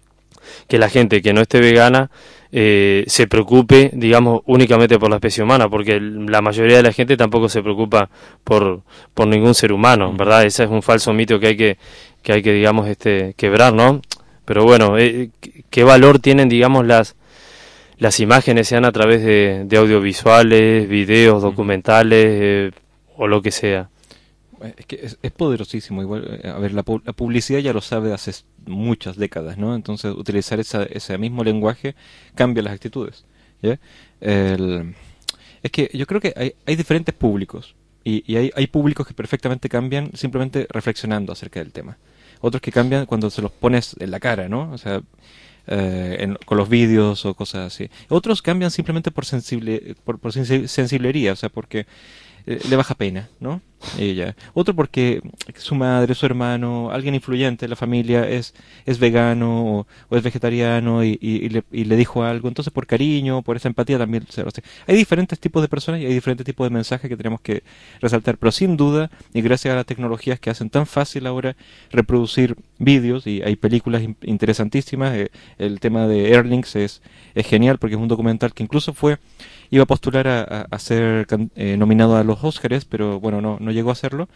que la gente que no esté vegana eh, se preocupe, digamos, únicamente por la especie humana, porque la mayoría de la gente tampoco se preocupa por por ningún ser humano, ¿verdad? Ese es un falso mito que hay que que hay que, digamos, este quebrar, ¿no? Pero bueno, eh, ¿qué valor tienen, digamos, las las imágenes, sean a través de, de audiovisuales, videos, documentales eh, o lo que sea? Es que es, es poderosísimo. Igual, a ver, la, la publicidad ya lo sabe hace muchas décadas, ¿no? Entonces, utilizar esa, ese mismo lenguaje cambia las actitudes, ¿ya? El, es que yo creo que hay, hay diferentes públicos y, y hay, hay públicos que perfectamente cambian simplemente reflexionando acerca del tema. Otros que cambian cuando se los pones en la cara, ¿no? O sea, eh, en, con los vídeos o cosas así. Otros cambian simplemente por sensible, por, por sensiblería, o sea, porque eh, le baja pena, ¿no? Ella. Otro porque su madre, su hermano, alguien influyente en la familia es es vegano o, o es vegetariano y, y, y, le, y le dijo algo. Entonces, por cariño, por esa empatía también se lo hace. Hay diferentes tipos de personas y hay diferentes tipos de mensajes que tenemos que resaltar. Pero sin duda, y gracias a las tecnologías que hacen tan fácil ahora reproducir vídeos, y hay películas in- interesantísimas. Eh, el tema de Airlinks es, es genial porque es un documental que incluso fue iba a postular a, a, a ser eh, nominado a los Óscares, pero bueno, no, no llegó a hacerlo.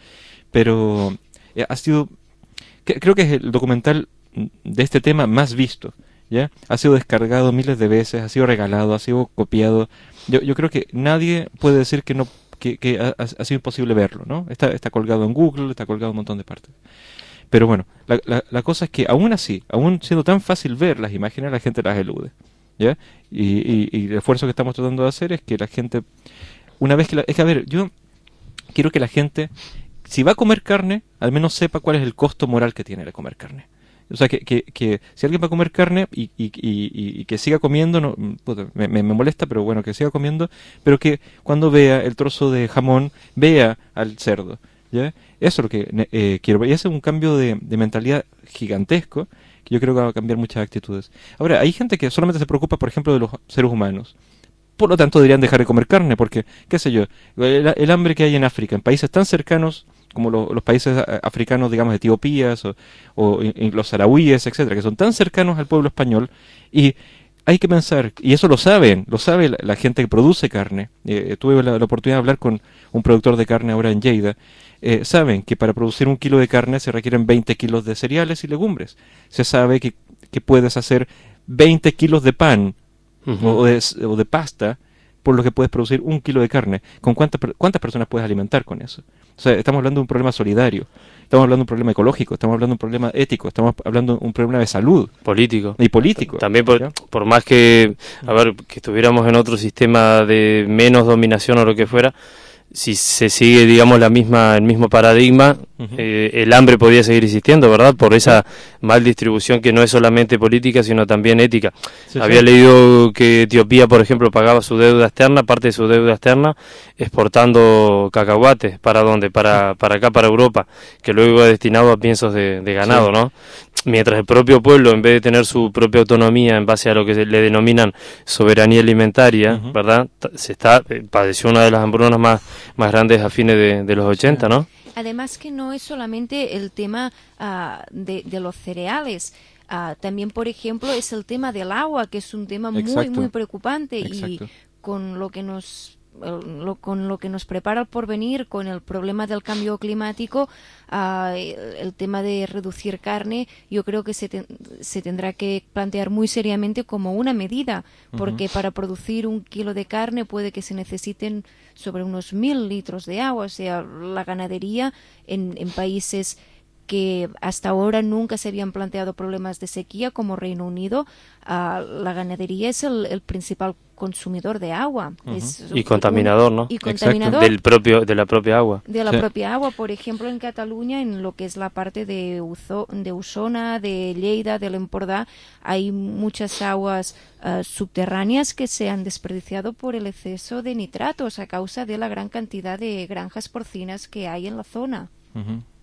Pero eh, ha sido, que, creo que es el documental de este tema más visto, ¿ya? Ha sido descargado miles de veces, ha sido regalado, ha sido copiado. Yo, yo creo que nadie puede decir que no que, que ha, ha sido imposible verlo, ¿no? Está, está colgado en Google, está colgado en un montón de partes. Pero bueno, la, la, la cosa es que aún así, aún siendo tan fácil ver las imágenes, la gente las elude, ¿ya? Y, y, y el esfuerzo que estamos tratando de hacer es que la gente, una vez que la, es que a ver, yo quiero que la gente, si va a comer carne, al menos sepa cuál es el costo moral que tiene de comer carne. O sea, que, que, que si alguien va a comer carne y, y, y, y que siga comiendo, no, puta, me, me molesta, pero bueno, que siga comiendo, pero que cuando vea el trozo de jamón, vea al cerdo, ¿ya? Eso es lo que eh, quiero. Y ese es un cambio de, de mentalidad gigantesco que yo creo que va a cambiar muchas actitudes. Ahora, hay gente que solamente se preocupa, por ejemplo, de los seres humanos. Por lo tanto, deberían dejar de comer carne, porque, qué sé yo, el, el hambre que hay en África, en países tan cercanos como lo, los países africanos, digamos, Etiopías o, o y, y los saharauíes, etcétera, que son tan cercanos al pueblo español, y hay que pensar, y eso lo saben, lo sabe la, la gente que produce carne. Eh, tuve la, la oportunidad de hablar con un productor de carne ahora en Lleida. Eh, saben que para producir un kilo de carne se requieren veinte kilos de cereales y legumbres. Se sabe que, que puedes hacer veinte kilos de pan uh-huh. o, de, o de pasta por lo que puedes producir un kilo de carne. ¿Con cuántas, cuántas personas puedes alimentar con eso? O sea, estamos hablando de un problema solidario, estamos hablando de un problema ecológico, estamos hablando de un problema ético, estamos hablando de un problema de salud. Político. Y político. También por, por más que, a ver, que estuviéramos en otro sistema de menos dominación o lo que fuera, si se sigue, digamos, la misma el mismo paradigma, uh-huh. eh, el hambre podría seguir existiendo, ¿verdad? Por esa mal distribución que no es solamente política, sino también ética. Sí, Había sí. leído que Etiopía, por ejemplo, pagaba su deuda externa, parte de su deuda externa, exportando cacahuates. ¿Para dónde? Para, para acá, para Europa, que luego iba destinado a piensos de, de ganado, sí. ¿no? Mientras el propio pueblo, en vez de tener su propia autonomía en base a lo que se le denominan soberanía alimentaria, uh-huh. ¿verdad? Se está padeció una de las hambrunas más más grandes a fines de, de los ochenta, ¿no? Además que no es solamente el tema uh, de, de los cereales, uh, también, por ejemplo, es el tema del agua, que es un tema Exacto. muy, muy preocupante. Exacto. Y con lo que nos Lo, con lo que nos prepara el porvenir, con el problema del cambio climático, uh, el, el tema de reducir carne, yo creo que se, te, se tendrá que plantear muy seriamente como una medida, porque uh-huh. para producir un kilo de carne puede que se necesiten sobre unos mil litros de agua. O sea, la ganadería en, en países que hasta ahora nunca se habían planteado problemas de sequía, como Reino Unido, uh, la ganadería es el, el principal consumidor de agua. Uh-huh. Es y contaminador, un, ¿no? Y contaminador. Del propio, de la propia agua. De la sí. propia agua. Por ejemplo, en Cataluña, en lo que es la parte de, Uzo, de Usona, de Lleida, del Empordà, hay muchas aguas uh, subterráneas que se han desperdiciado por el exceso de nitratos a causa de la gran cantidad de granjas porcinas que hay en la zona. Uh-huh.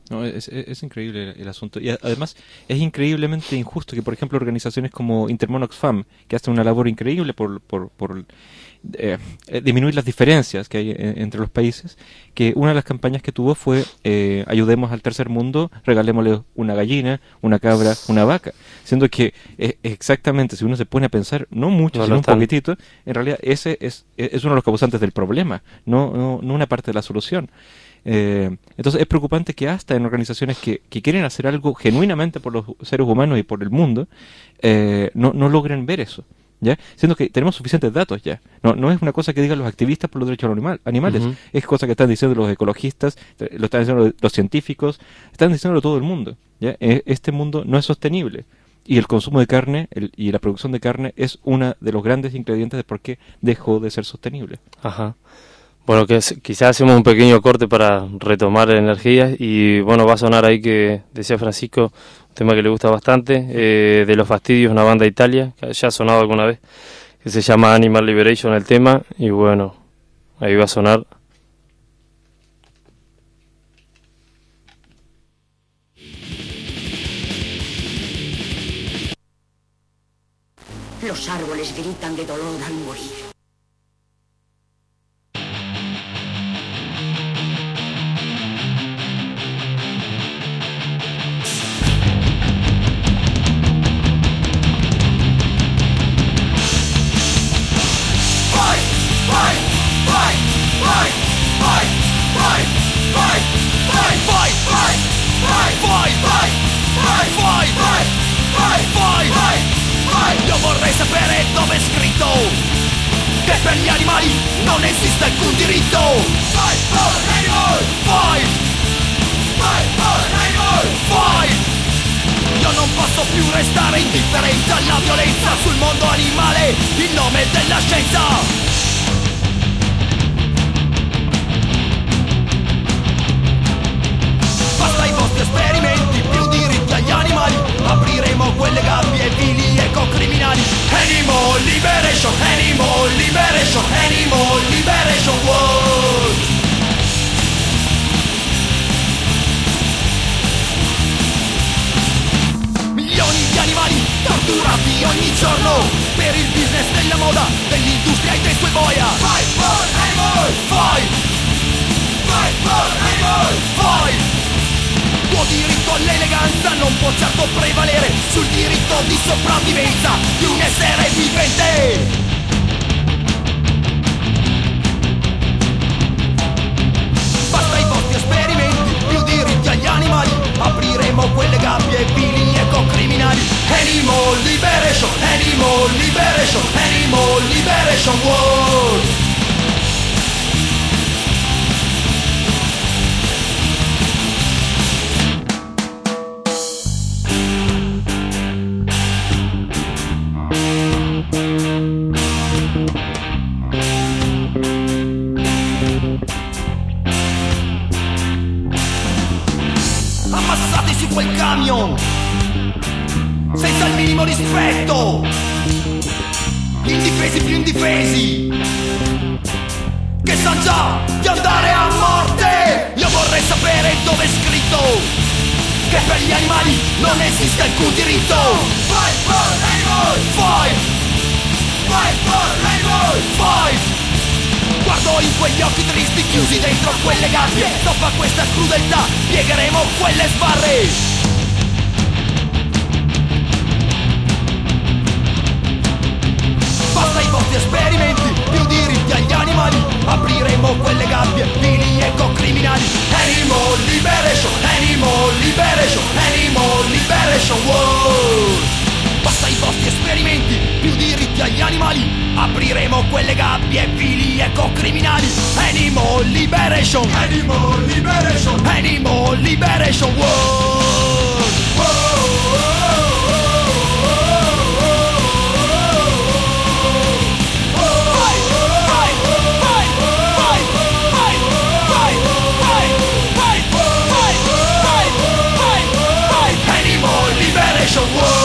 No, es, es, es increíble el, el asunto. Y a, además es increíblemente injusto que, por ejemplo, organizaciones como Intermón Oxfam, que hacen una labor increíble por, por, por eh, eh, disminuir las diferencias que hay en, entre los países, que una de las campañas que tuvo fue eh, ayudemos al tercer mundo, regalémosle una gallina, una cabra, una vaca. Siendo que eh, exactamente, si uno se pone a pensar, no mucho, No sino lo un están. poquitito, en realidad ese es, es uno de los causantes del problema, no, no, no una parte de la solución. Eh, entonces es preocupante que hasta en organizaciones que, que quieren hacer algo genuinamente por los seres humanos y por el mundo, eh, no, no logren ver eso, ¿ya? Siendo que tenemos suficientes datos ya. No, no es una cosa que digan los activistas por los derechos animal, animales, Ujú. es cosa que están diciendo los ecologistas, eh, lo están diciendo los científicos, están diciendo todo el mundo, ¿ya? Eh, Este mundo no es sostenible. Y el consumo de carne el, y la producción de carne es uno de los grandes ingredientes de por qué dejó de ser sostenible. Ajá. Bueno, que es- quizás hacemos un pequeño corte para retomar energías y bueno, va a sonar ahí que decía Francisco, un tema que le gusta bastante, eh, de Los Fastidios, una banda de Italia, que ya ha sonado alguna vez, que se llama Animal Liberation el tema y bueno, ahí va a sonar. Los árboles gritan de dolor al morir. Io vorrei sapere dove è scritto che per gli animali non esiste alcun diritto. Fight for an animal! Fight! Fight for an animal! Fight! Io non posso più restare indifferente alla violenza sul mondo animale in nome della scienza. Basta i vostri esperimenti, più diritti agli animali. Apriremo quelle gabbie vili ecocriminali. Animal liberation, animal liberation, animal liberation world. Milioni di animali torturati ogni giorno per il business della moda, dell'industria e dei suoi boia. Fight for animal, fight! Fight for animal, fight! Tuo diritto all'eleganza non può certo prevalere sul diritto di sopravvivenza di un essere vivente. Basta i vostri esperimenti, più diritti agli animali. Apriremo quelle gabbie vili ecocriminali. Animal liberation, animal liberation, animal liberation world. Ammassati su quel camion senza il minimo rispetto, indifesi più indifesi che sanno già di andare a morte. Io vorrei sapere dove è scritto che per gli animali non esiste alcun diritto. Fight for animals, fight! Fight for animals, fight! Guardo in quegli occhi tristi chiusi dentro quelle gabbie. Dopo a questa crudeltà piegheremo quelle sbarre. Basta i vostri esperimenti, più diritti agli animali. Apriremo quelle gabbie vili ecocriminali. Animal liberation, animal liberation, animal liberation world. Basta i vostri esperimenti, più diritti agli animali. Apriremo quelle gabbie vili ecocriminali. Animal liberation, animal liberation, animal liberation world. Fight, fight, fight, fight, fight, fight, fight, fight, fight, fight, fight, fight. Animal liberation world.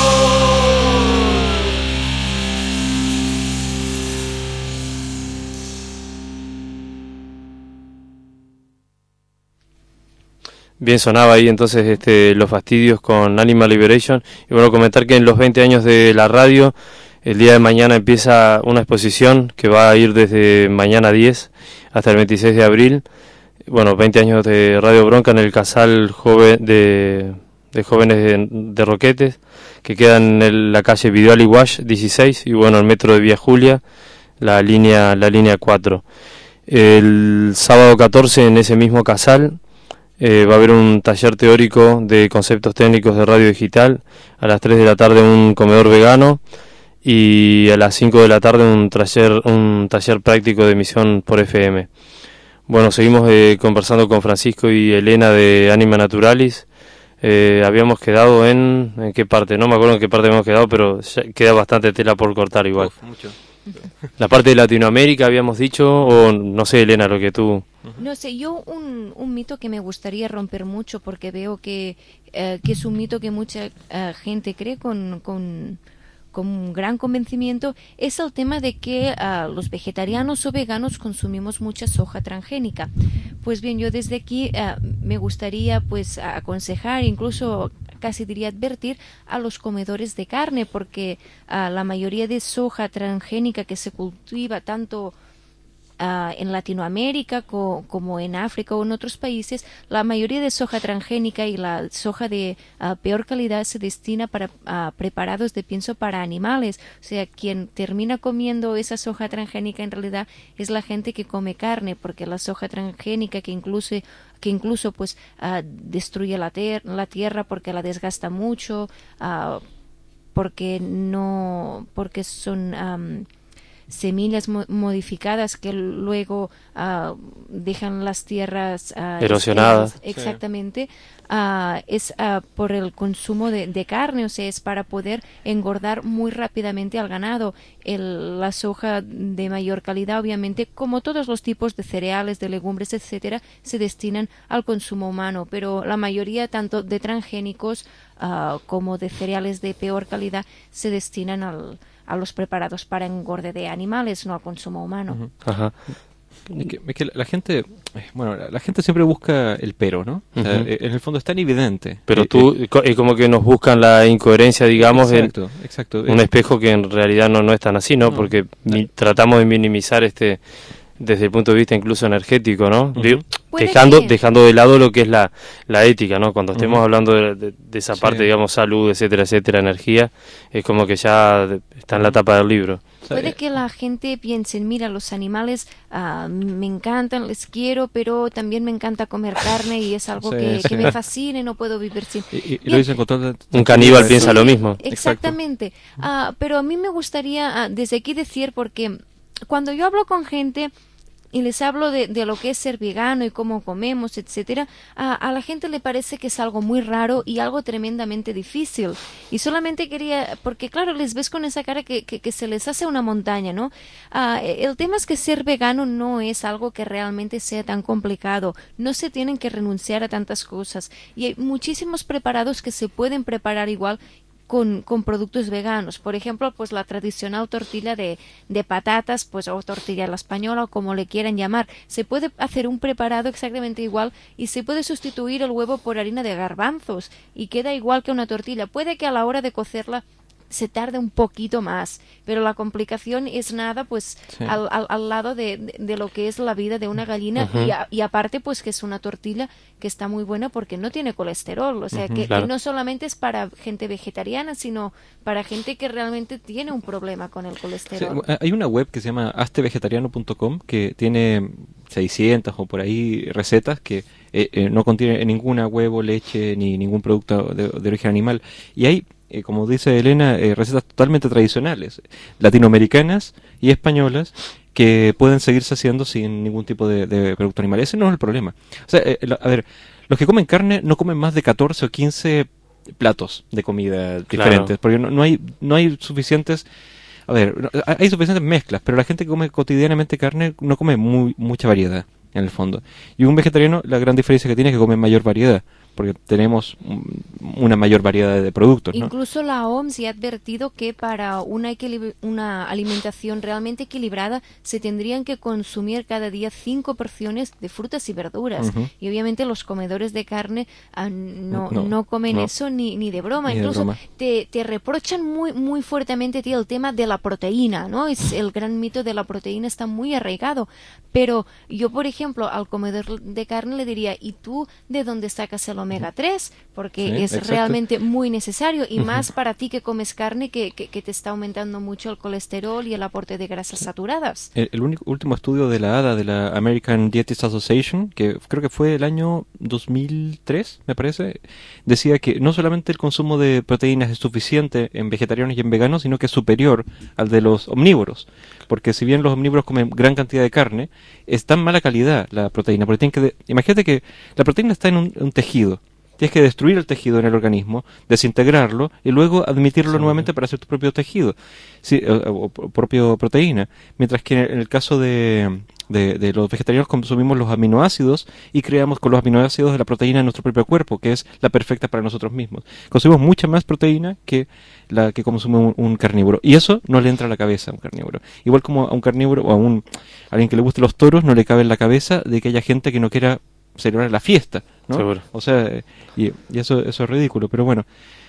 Bien, sonaba ahí entonces este, Los Fastidios con Animal Liberation. Y bueno, comentar que en los veinte años de la radio, el día de mañana empieza una exposición que va a ir desde mañana diez hasta el veintiséis de abril. Bueno, veinte años de Radio Bronca en el Casal joven de, de Jóvenes de, de Roquetes, que queda en el, la calle Vidal y Wash dieciséis, y bueno, el metro de Vía Julia, la línea, la línea cuatro. El sábado catorce, en ese mismo casal, eh, va a haber un taller teórico de conceptos técnicos de radio digital. A las tres de la tarde un comedor vegano, y a las cinco de la tarde un taller, un taller práctico de emisión por F M. Bueno, seguimos eh, conversando con Francisco y Elena de Anima Naturalis. Eh, habíamos quedado en... ¿En qué parte? No me acuerdo en qué parte habíamos quedado, pero ya queda bastante tela por cortar igual. Uf, mucho. La parte de Latinoamérica habíamos dicho, o no sé, Elena, lo que tú... No sé, yo un, un mito que me gustaría romper mucho, porque veo que, eh, que es un mito que mucha uh, gente cree con... con con un gran convencimiento, es el tema de que uh, los vegetarianos o veganos consumimos mucha soja transgénica. Pues bien, yo desde aquí uh, me gustaría pues aconsejar, incluso casi diría advertir a los comedores de carne, porque uh, la mayoría de soja transgénica que se cultiva tanto Uh, en Latinoamérica co como en África o en otros países, la mayoría de soja transgénica y la soja de uh, peor calidad se destina para uh, preparados de pienso para animales. O sea, quien termina comiendo esa soja transgénica en realidad es la gente que come carne, porque la soja transgénica que incluso que incluso pues uh, destruye la, la tierra porque la desgasta mucho, uh, porque no porque son um, semillas mo modificadas que luego uh, dejan las tierras uh, erosionadas. Exactamente. Sí. Uh, es uh, por el consumo de, de carne, o sea, es para poder engordar muy rápidamente al ganado. El, la soja de mayor calidad, obviamente, como todos los tipos de cereales, de legumbres, etcétera, se destinan al consumo humano, pero la mayoría, tanto de transgénicos uh, como de cereales de peor calidad, se destinan al a los preparados para engorde de animales, no al consumo humano. Uh-huh. Ajá. Es que, es que la gente, bueno, la gente siempre busca el pero, ¿no? Uh-huh. O sea, en el fondo es tan evidente. Pero eh, tú, eh, es como que nos buscan la incoherencia, digamos, exacto, en exacto. un espejo que en realidad no, no es tan así, ¿no? No, Porque no. Mi, tratamos de minimizar este desde el punto de vista incluso energético, ¿no? Uh-huh. Dejando dejando de lado lo que es la, la ética, ¿no? Cuando estemos uh-huh. hablando de, de, de esa parte, sí. digamos, salud, etcétera, etcétera, energía, es como que ya está en la tapa del libro. Puede que la gente piense, mira, los animales uh, me encantan, les quiero, pero también me encanta comer carne y es algo sí, que, sí. que me fascina y no puedo vivir sin... Y, y lo dicen con todo... Un caníbal piensa lo mismo. Exactamente. Uh, pero a mí me gustaría uh, desde aquí decir, porque cuando yo hablo con gente y les hablo de, de lo que es ser vegano y cómo comemos, etcétera, a, a la gente le parece que es algo muy raro y algo tremendamente difícil. Y solamente quería, porque claro, les ves con esa cara que, que, que se les hace una montaña, ¿no? Uh, el tema es que ser vegano no es algo que realmente sea tan complicado. No se tienen que renunciar a tantas cosas. Y hay muchísimos preparados que se pueden preparar igual Con, con productos veganos. Por ejemplo, pues la tradicional tortilla de, de patatas, pues o tortilla a la española o como le quieran llamar. Se puede hacer un preparado exactamente igual y se puede sustituir el huevo por harina de garbanzos y queda igual que una tortilla. Puede que a la hora de cocerla se tarde un poquito más, pero la complicación es nada pues sí. al, al, al lado de, de, de lo que es la vida de una gallina uh-huh. y, a, y aparte pues que es una tortilla que está muy buena porque no tiene colesterol, o sea uh-huh, que, claro. que no solamente es para gente vegetariana, sino para gente que realmente tiene un problema con el colesterol. Sí, hay una web que se llama hazte vegetariano punto com que tiene seiscientas o por ahí recetas que eh, eh, no contiene ninguna huevo, leche ni ningún producto de, de origen animal, y hay Eh, como dice Elena, eh, recetas totalmente tradicionales, latinoamericanas y españolas, que pueden seguirse haciendo sin ningún tipo de, de producto animal. Ese no es el problema. O sea, eh, lo, a ver, los que comen carne no comen más de catorce o quince platos de comida diferentes, claro. porque no, no hay no hay suficientes... A ver, no, hay suficientes mezclas, pero la gente que come cotidianamente carne no come muy, mucha variedad, en el fondo. Y un vegetariano, la gran diferencia que tiene es que come mayor variedad. porque tenemos una mayor variedad de productos, ¿no? Incluso la O M S ya ha advertido que para una, equilib- una alimentación realmente equilibrada se tendrían que consumir cada día cinco porciones de frutas y verduras. Uh-huh. Y obviamente los comedores de carne ah, no, No, no comen no. eso ni, ni de broma. Ni de Incluso broma. Te, te reprochan muy, muy fuertemente, tío, el tema de la proteína, ¿no? Es el gran mito de la proteína, está muy arraigado. Pero yo, por ejemplo, al comedor de carne le diría, ¿y tú de dónde sacas el omega tres? Porque Sí, es exacto. realmente muy necesario, y Ujú. más para ti que comes carne, que, que, que te está aumentando mucho el colesterol y el aporte de grasas saturadas. El, el único, último estudio de la A D A, de la American Dietetics Association, que creo que fue el año dos mil tres, me parece, decía que no solamente el consumo de proteínas es suficiente en vegetarianos y en veganos, sino que es superior al de los omnívoros. Porque si bien los omnívoros comen gran cantidad de carne, es tan mala calidad la proteína. Porque tienen que de- imagínate que la proteína está en un, un tejido. Tienes que destruir el tejido en el organismo, desintegrarlo y luego admitirlo Sí. nuevamente para hacer tu propio tejido, sí, o, o, o propio proteína. Mientras que en el, en el caso de, de, de los vegetarianos consumimos los aminoácidos y creamos con los aminoácidos de la proteína en nuestro propio cuerpo, que es la perfecta para nosotros mismos. Consumimos mucha más proteína que la que consume un, un carnívoro. Y eso no le entra a la cabeza a un carnívoro. Igual como a un carnívoro o a un a alguien que le guste los toros, no le cabe en la cabeza de que haya gente que no quiera celebrar la fiesta, ¿no? Seguro. O sea, eh, y, y eso eso es ridículo, pero bueno,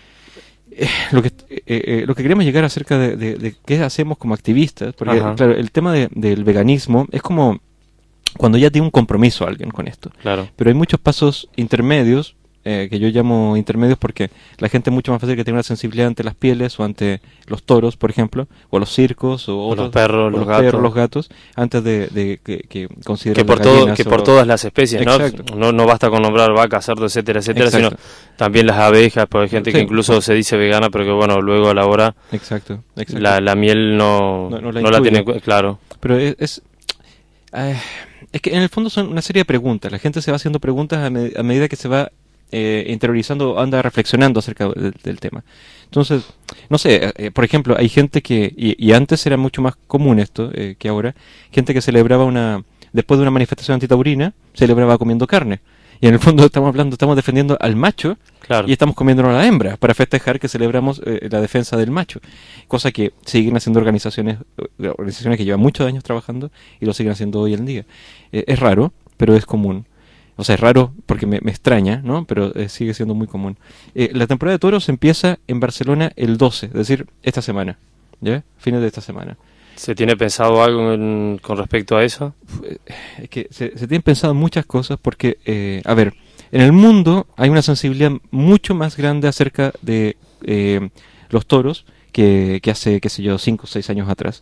eh, lo que eh, eh, lo que queremos llegar acerca de, de, de qué hacemos como activistas, porque Ajá. claro, el tema de, del veganismo es como cuando ya tiene un compromiso alguien con esto, Claro. pero hay muchos pasos intermedios, eh, que yo llamo intermedios porque la gente es mucho más fácil que tenga una sensibilidad ante las pieles o ante los toros, por ejemplo, o los circos, o, O otros- los perros, o los gatos. perros, los gatos, antes de, de que, que consideren Que por, las todo, gallinas que por o- todas las especies, Exacto. ¿no? ¿no? No basta con nombrar vacas, cerdos, etcétera, etcétera, Exacto. sino también las abejas, porque hay gente Sí. que incluso se dice vegana, pero que bueno, luego a la hora Exacto, exacto. la, la miel no, No- no no, la la, incluye. tiene, en cu- claro. Pero es, es, eh, es que en el fondo son una serie de preguntas. La gente se va haciendo preguntas a, me- a medida que se va eh, interiorizando, anda reflexionando acerca del, del tema. Entonces, no sé, eh, por ejemplo, hay gente que, y, y antes era mucho más común esto eh, que ahora, gente que celebraba una, después de una manifestación antitaurina, celebraba comiendo carne. Y en el fondo estamos hablando, estamos defendiendo al macho Claro. y estamos comiéndonos a la hembra para festejar que celebramos eh, la defensa del macho. Cosa que siguen haciendo organizaciones, eh, organizaciones que llevan muchos años trabajando y lo siguen haciendo hoy en día. Eh, es raro, pero es común. O sea, es raro porque me, me extraña, ¿no? Pero eh, sigue siendo muy común. Eh, la temporada de toros empieza en Barcelona el doce, es decir, esta semana, ¿ya? Fines de esta semana. ¿Se tiene pensado algo en- con respecto a eso? Es que se, se tienen pensado muchas cosas porque, eh, a ver, en el mundo hay una sensibilidad mucho más grande acerca de eh, los toros que, que hace, qué sé yo, cinco o seis años atrás.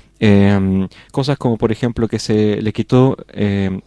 Eh, cosas como, por ejemplo, que se le quitó eh,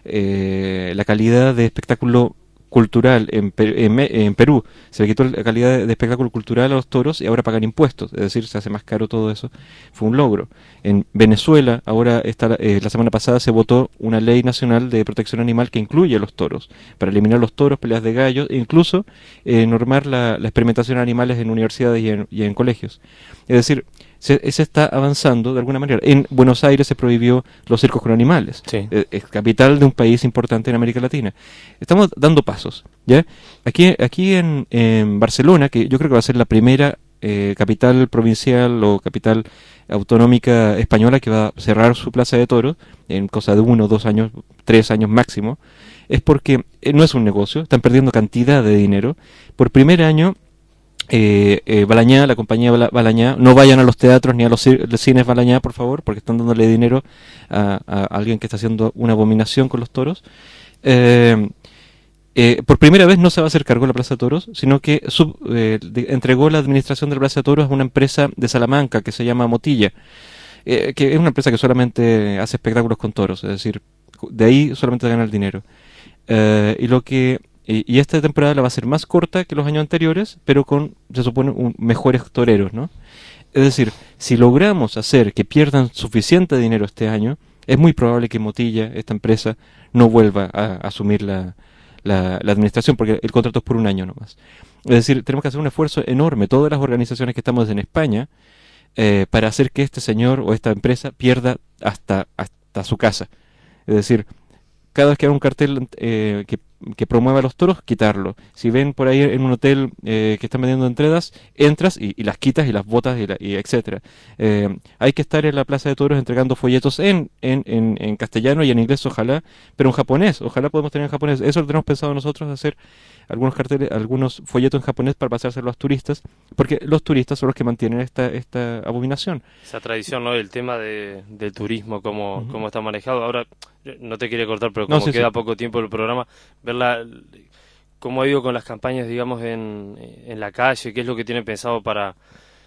eh, la calidad de espectáculo cultural en, Pe- en, Me- en Perú. Se le quitó la calidad de, de espectáculo cultural a los toros y ahora pagan impuestos. Es decir, se hace más caro todo eso. Fue un logro. En Venezuela, ahora está, eh, la semana pasada se votó una ley nacional de protección animal que incluye a los toros, para eliminar los toros, peleas de gallos, e incluso eh, normar la, la experimentación de animales en universidades y en, y en colegios. Es decir, se, se está avanzando de alguna manera. En Buenos Aires se prohibió los circos con animales. Sí. Eh, es capital de un país importante en América Latina. Estamos dando pasos, ¿ya? Aquí, aquí en, en Barcelona, que yo creo que va a ser la primera eh, capital provincial o capital autonómica española que va a cerrar su plaza de toros en cosa de uno, dos años, tres años máximo, es porque eh, no es un negocio, están perdiendo cantidad de dinero. Por primer año, eh, eh, Balañá, la compañía Bala- Balañá, no vayan a los teatros ni a los, ci- los cines Balañá, por favor, porque están dándole dinero a, a alguien que está haciendo una abominación con los toros. Eh, eh, por primera vez no se va a hacer cargo de la Plaza de Toros, sino que sub- eh, de- entregó la administración de la Plaza de Toros a una empresa de Salamanca que se llama Motilla, eh, que es una empresa que solamente hace espectáculos con toros, es decir, de ahí solamente gana el dinero. Eh, y lo que y, y esta temporada la va a ser más corta que los años anteriores, pero con, se supone, un, mejores toreros, ¿no? Es decir, si logramos hacer que pierdan suficiente dinero este año, es muy probable que Motilla, esta empresa, no vuelva a, a asumir la, la, la administración, porque el contrato es por un año nomás. Es decir, tenemos que hacer un esfuerzo enorme, todas las organizaciones que estamos en España, eh, para hacer que este señor o esta empresa pierda hasta, hasta su casa. Es decir, cada vez que haga un cartel eh, que que promueva los toros, quitarlo. Si ven por ahí en un hotel eh, que están vendiendo entradas, entras y, y las quitas y las botas y, la, y etcétera. Eh, hay que estar en la Plaza de Toros entregando folletos en, en, en, en castellano y en inglés, ojalá, pero en japonés, ojalá podemos tener en japonés. Eso lo tenemos pensado nosotros, hacer algunos carteles, algunos folletos en japonés para pasárselo a los turistas, porque los turistas son los que mantienen esta esta abominación. Esa tradición, ¿no? El tema de, del turismo, cómo, Uh-huh. cómo está manejado. Ahora, no te quería cortar, pero No, como sí, queda sí. poco tiempo del programa, verla, cómo ha ido con las campañas, digamos, en, en la calle, qué es lo que tienen pensado para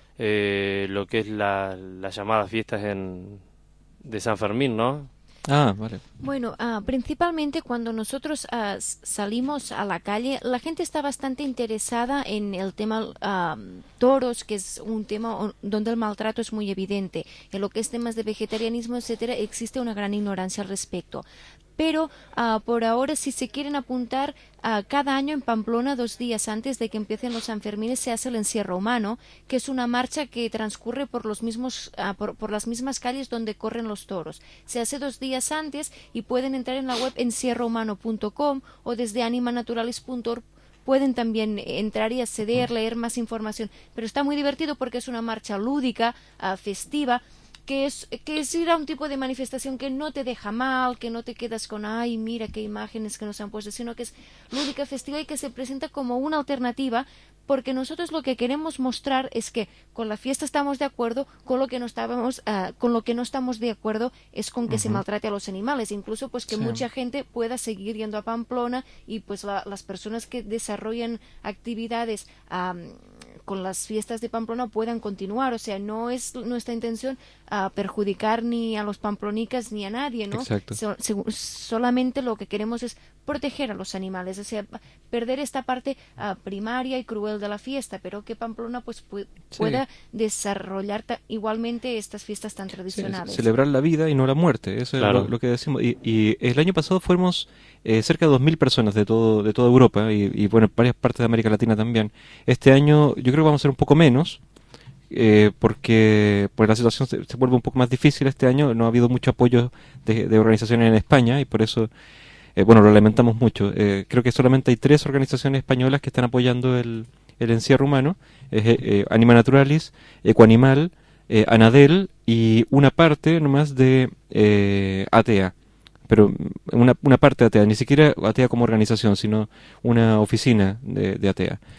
eh, lo que es la, las llamadas fiestas en, de San Fermín, ¿no? Ah, vale. Bueno, ah, principalmente cuando nosotros ah, s- salimos a la calle, la gente está bastante interesada en el tema ah, toros, que es un tema o- donde el maltrato es muy evidente. En lo que es temas de vegetarianismo, etcétera, existe una gran ignorancia al respecto. Pero ah, por ahora, si se quieren apuntar, ah, cada año en Pamplona, dos días antes de que empiecen los Sanfermines, se hace el encierro humano, que es una marcha que transcurre por los mismos, ah, por, por las mismas calles donde corren los toros. Se hace dos días antes y pueden entrar en la web encierro humano punto com o desde animanaturales punto org. Pueden también entrar y acceder, leer más información. Pero está muy divertido porque es una marcha lúdica, ah, festiva, que es, que es ir a un tipo de manifestación que no te deja mal, que no te quedas con, ay, mira qué imágenes que nos han puesto, sino que es lúdica, festiva y que se presenta como una alternativa, porque nosotros lo que queremos mostrar es que con la fiesta estamos de acuerdo, con lo que no estábamos, uh, con lo que no estamos de acuerdo es con que uh-huh. se maltrate a los animales, incluso pues que sí. mucha gente pueda seguir yendo a Pamplona y pues la, las personas que desarrollan actividades um, con las fiestas de Pamplona puedan continuar, o sea, no es nuestra intención uh, perjudicar ni a los pamplonicas ni a nadie, ¿no? Exacto. So, so, solamente lo que queremos es proteger a los animales, o sea, perder esta parte uh, primaria y cruel de la fiesta, pero que Pamplona pues pu sí. pueda desarrollar igualmente estas fiestas tan tradicionales. Sí, celebrar la vida y no la muerte, eso claro. es lo, lo que decimos. Y, y el año pasado fuimos eh, cerca de dos mil personas de todo de toda Europa y, y bueno, varias partes de América Latina también. Este año yo creo que vamos a ser un poco menos, eh, porque pues la situación se, se vuelve un poco más difícil este año. No ha habido mucho apoyo de, de organizaciones en España y por eso Eh, bueno, lo lamentamos mucho. Eh, creo que solamente hay tres organizaciones españolas que están apoyando el, el encierro humano. Eh, eh, Anima Naturalis, Ecoanimal, eh, Anadel y una parte nomás de eh, A T E A. Pero una, una parte de A T E A, ni siquiera A T E A como organización, sino una oficina de, de A T E A.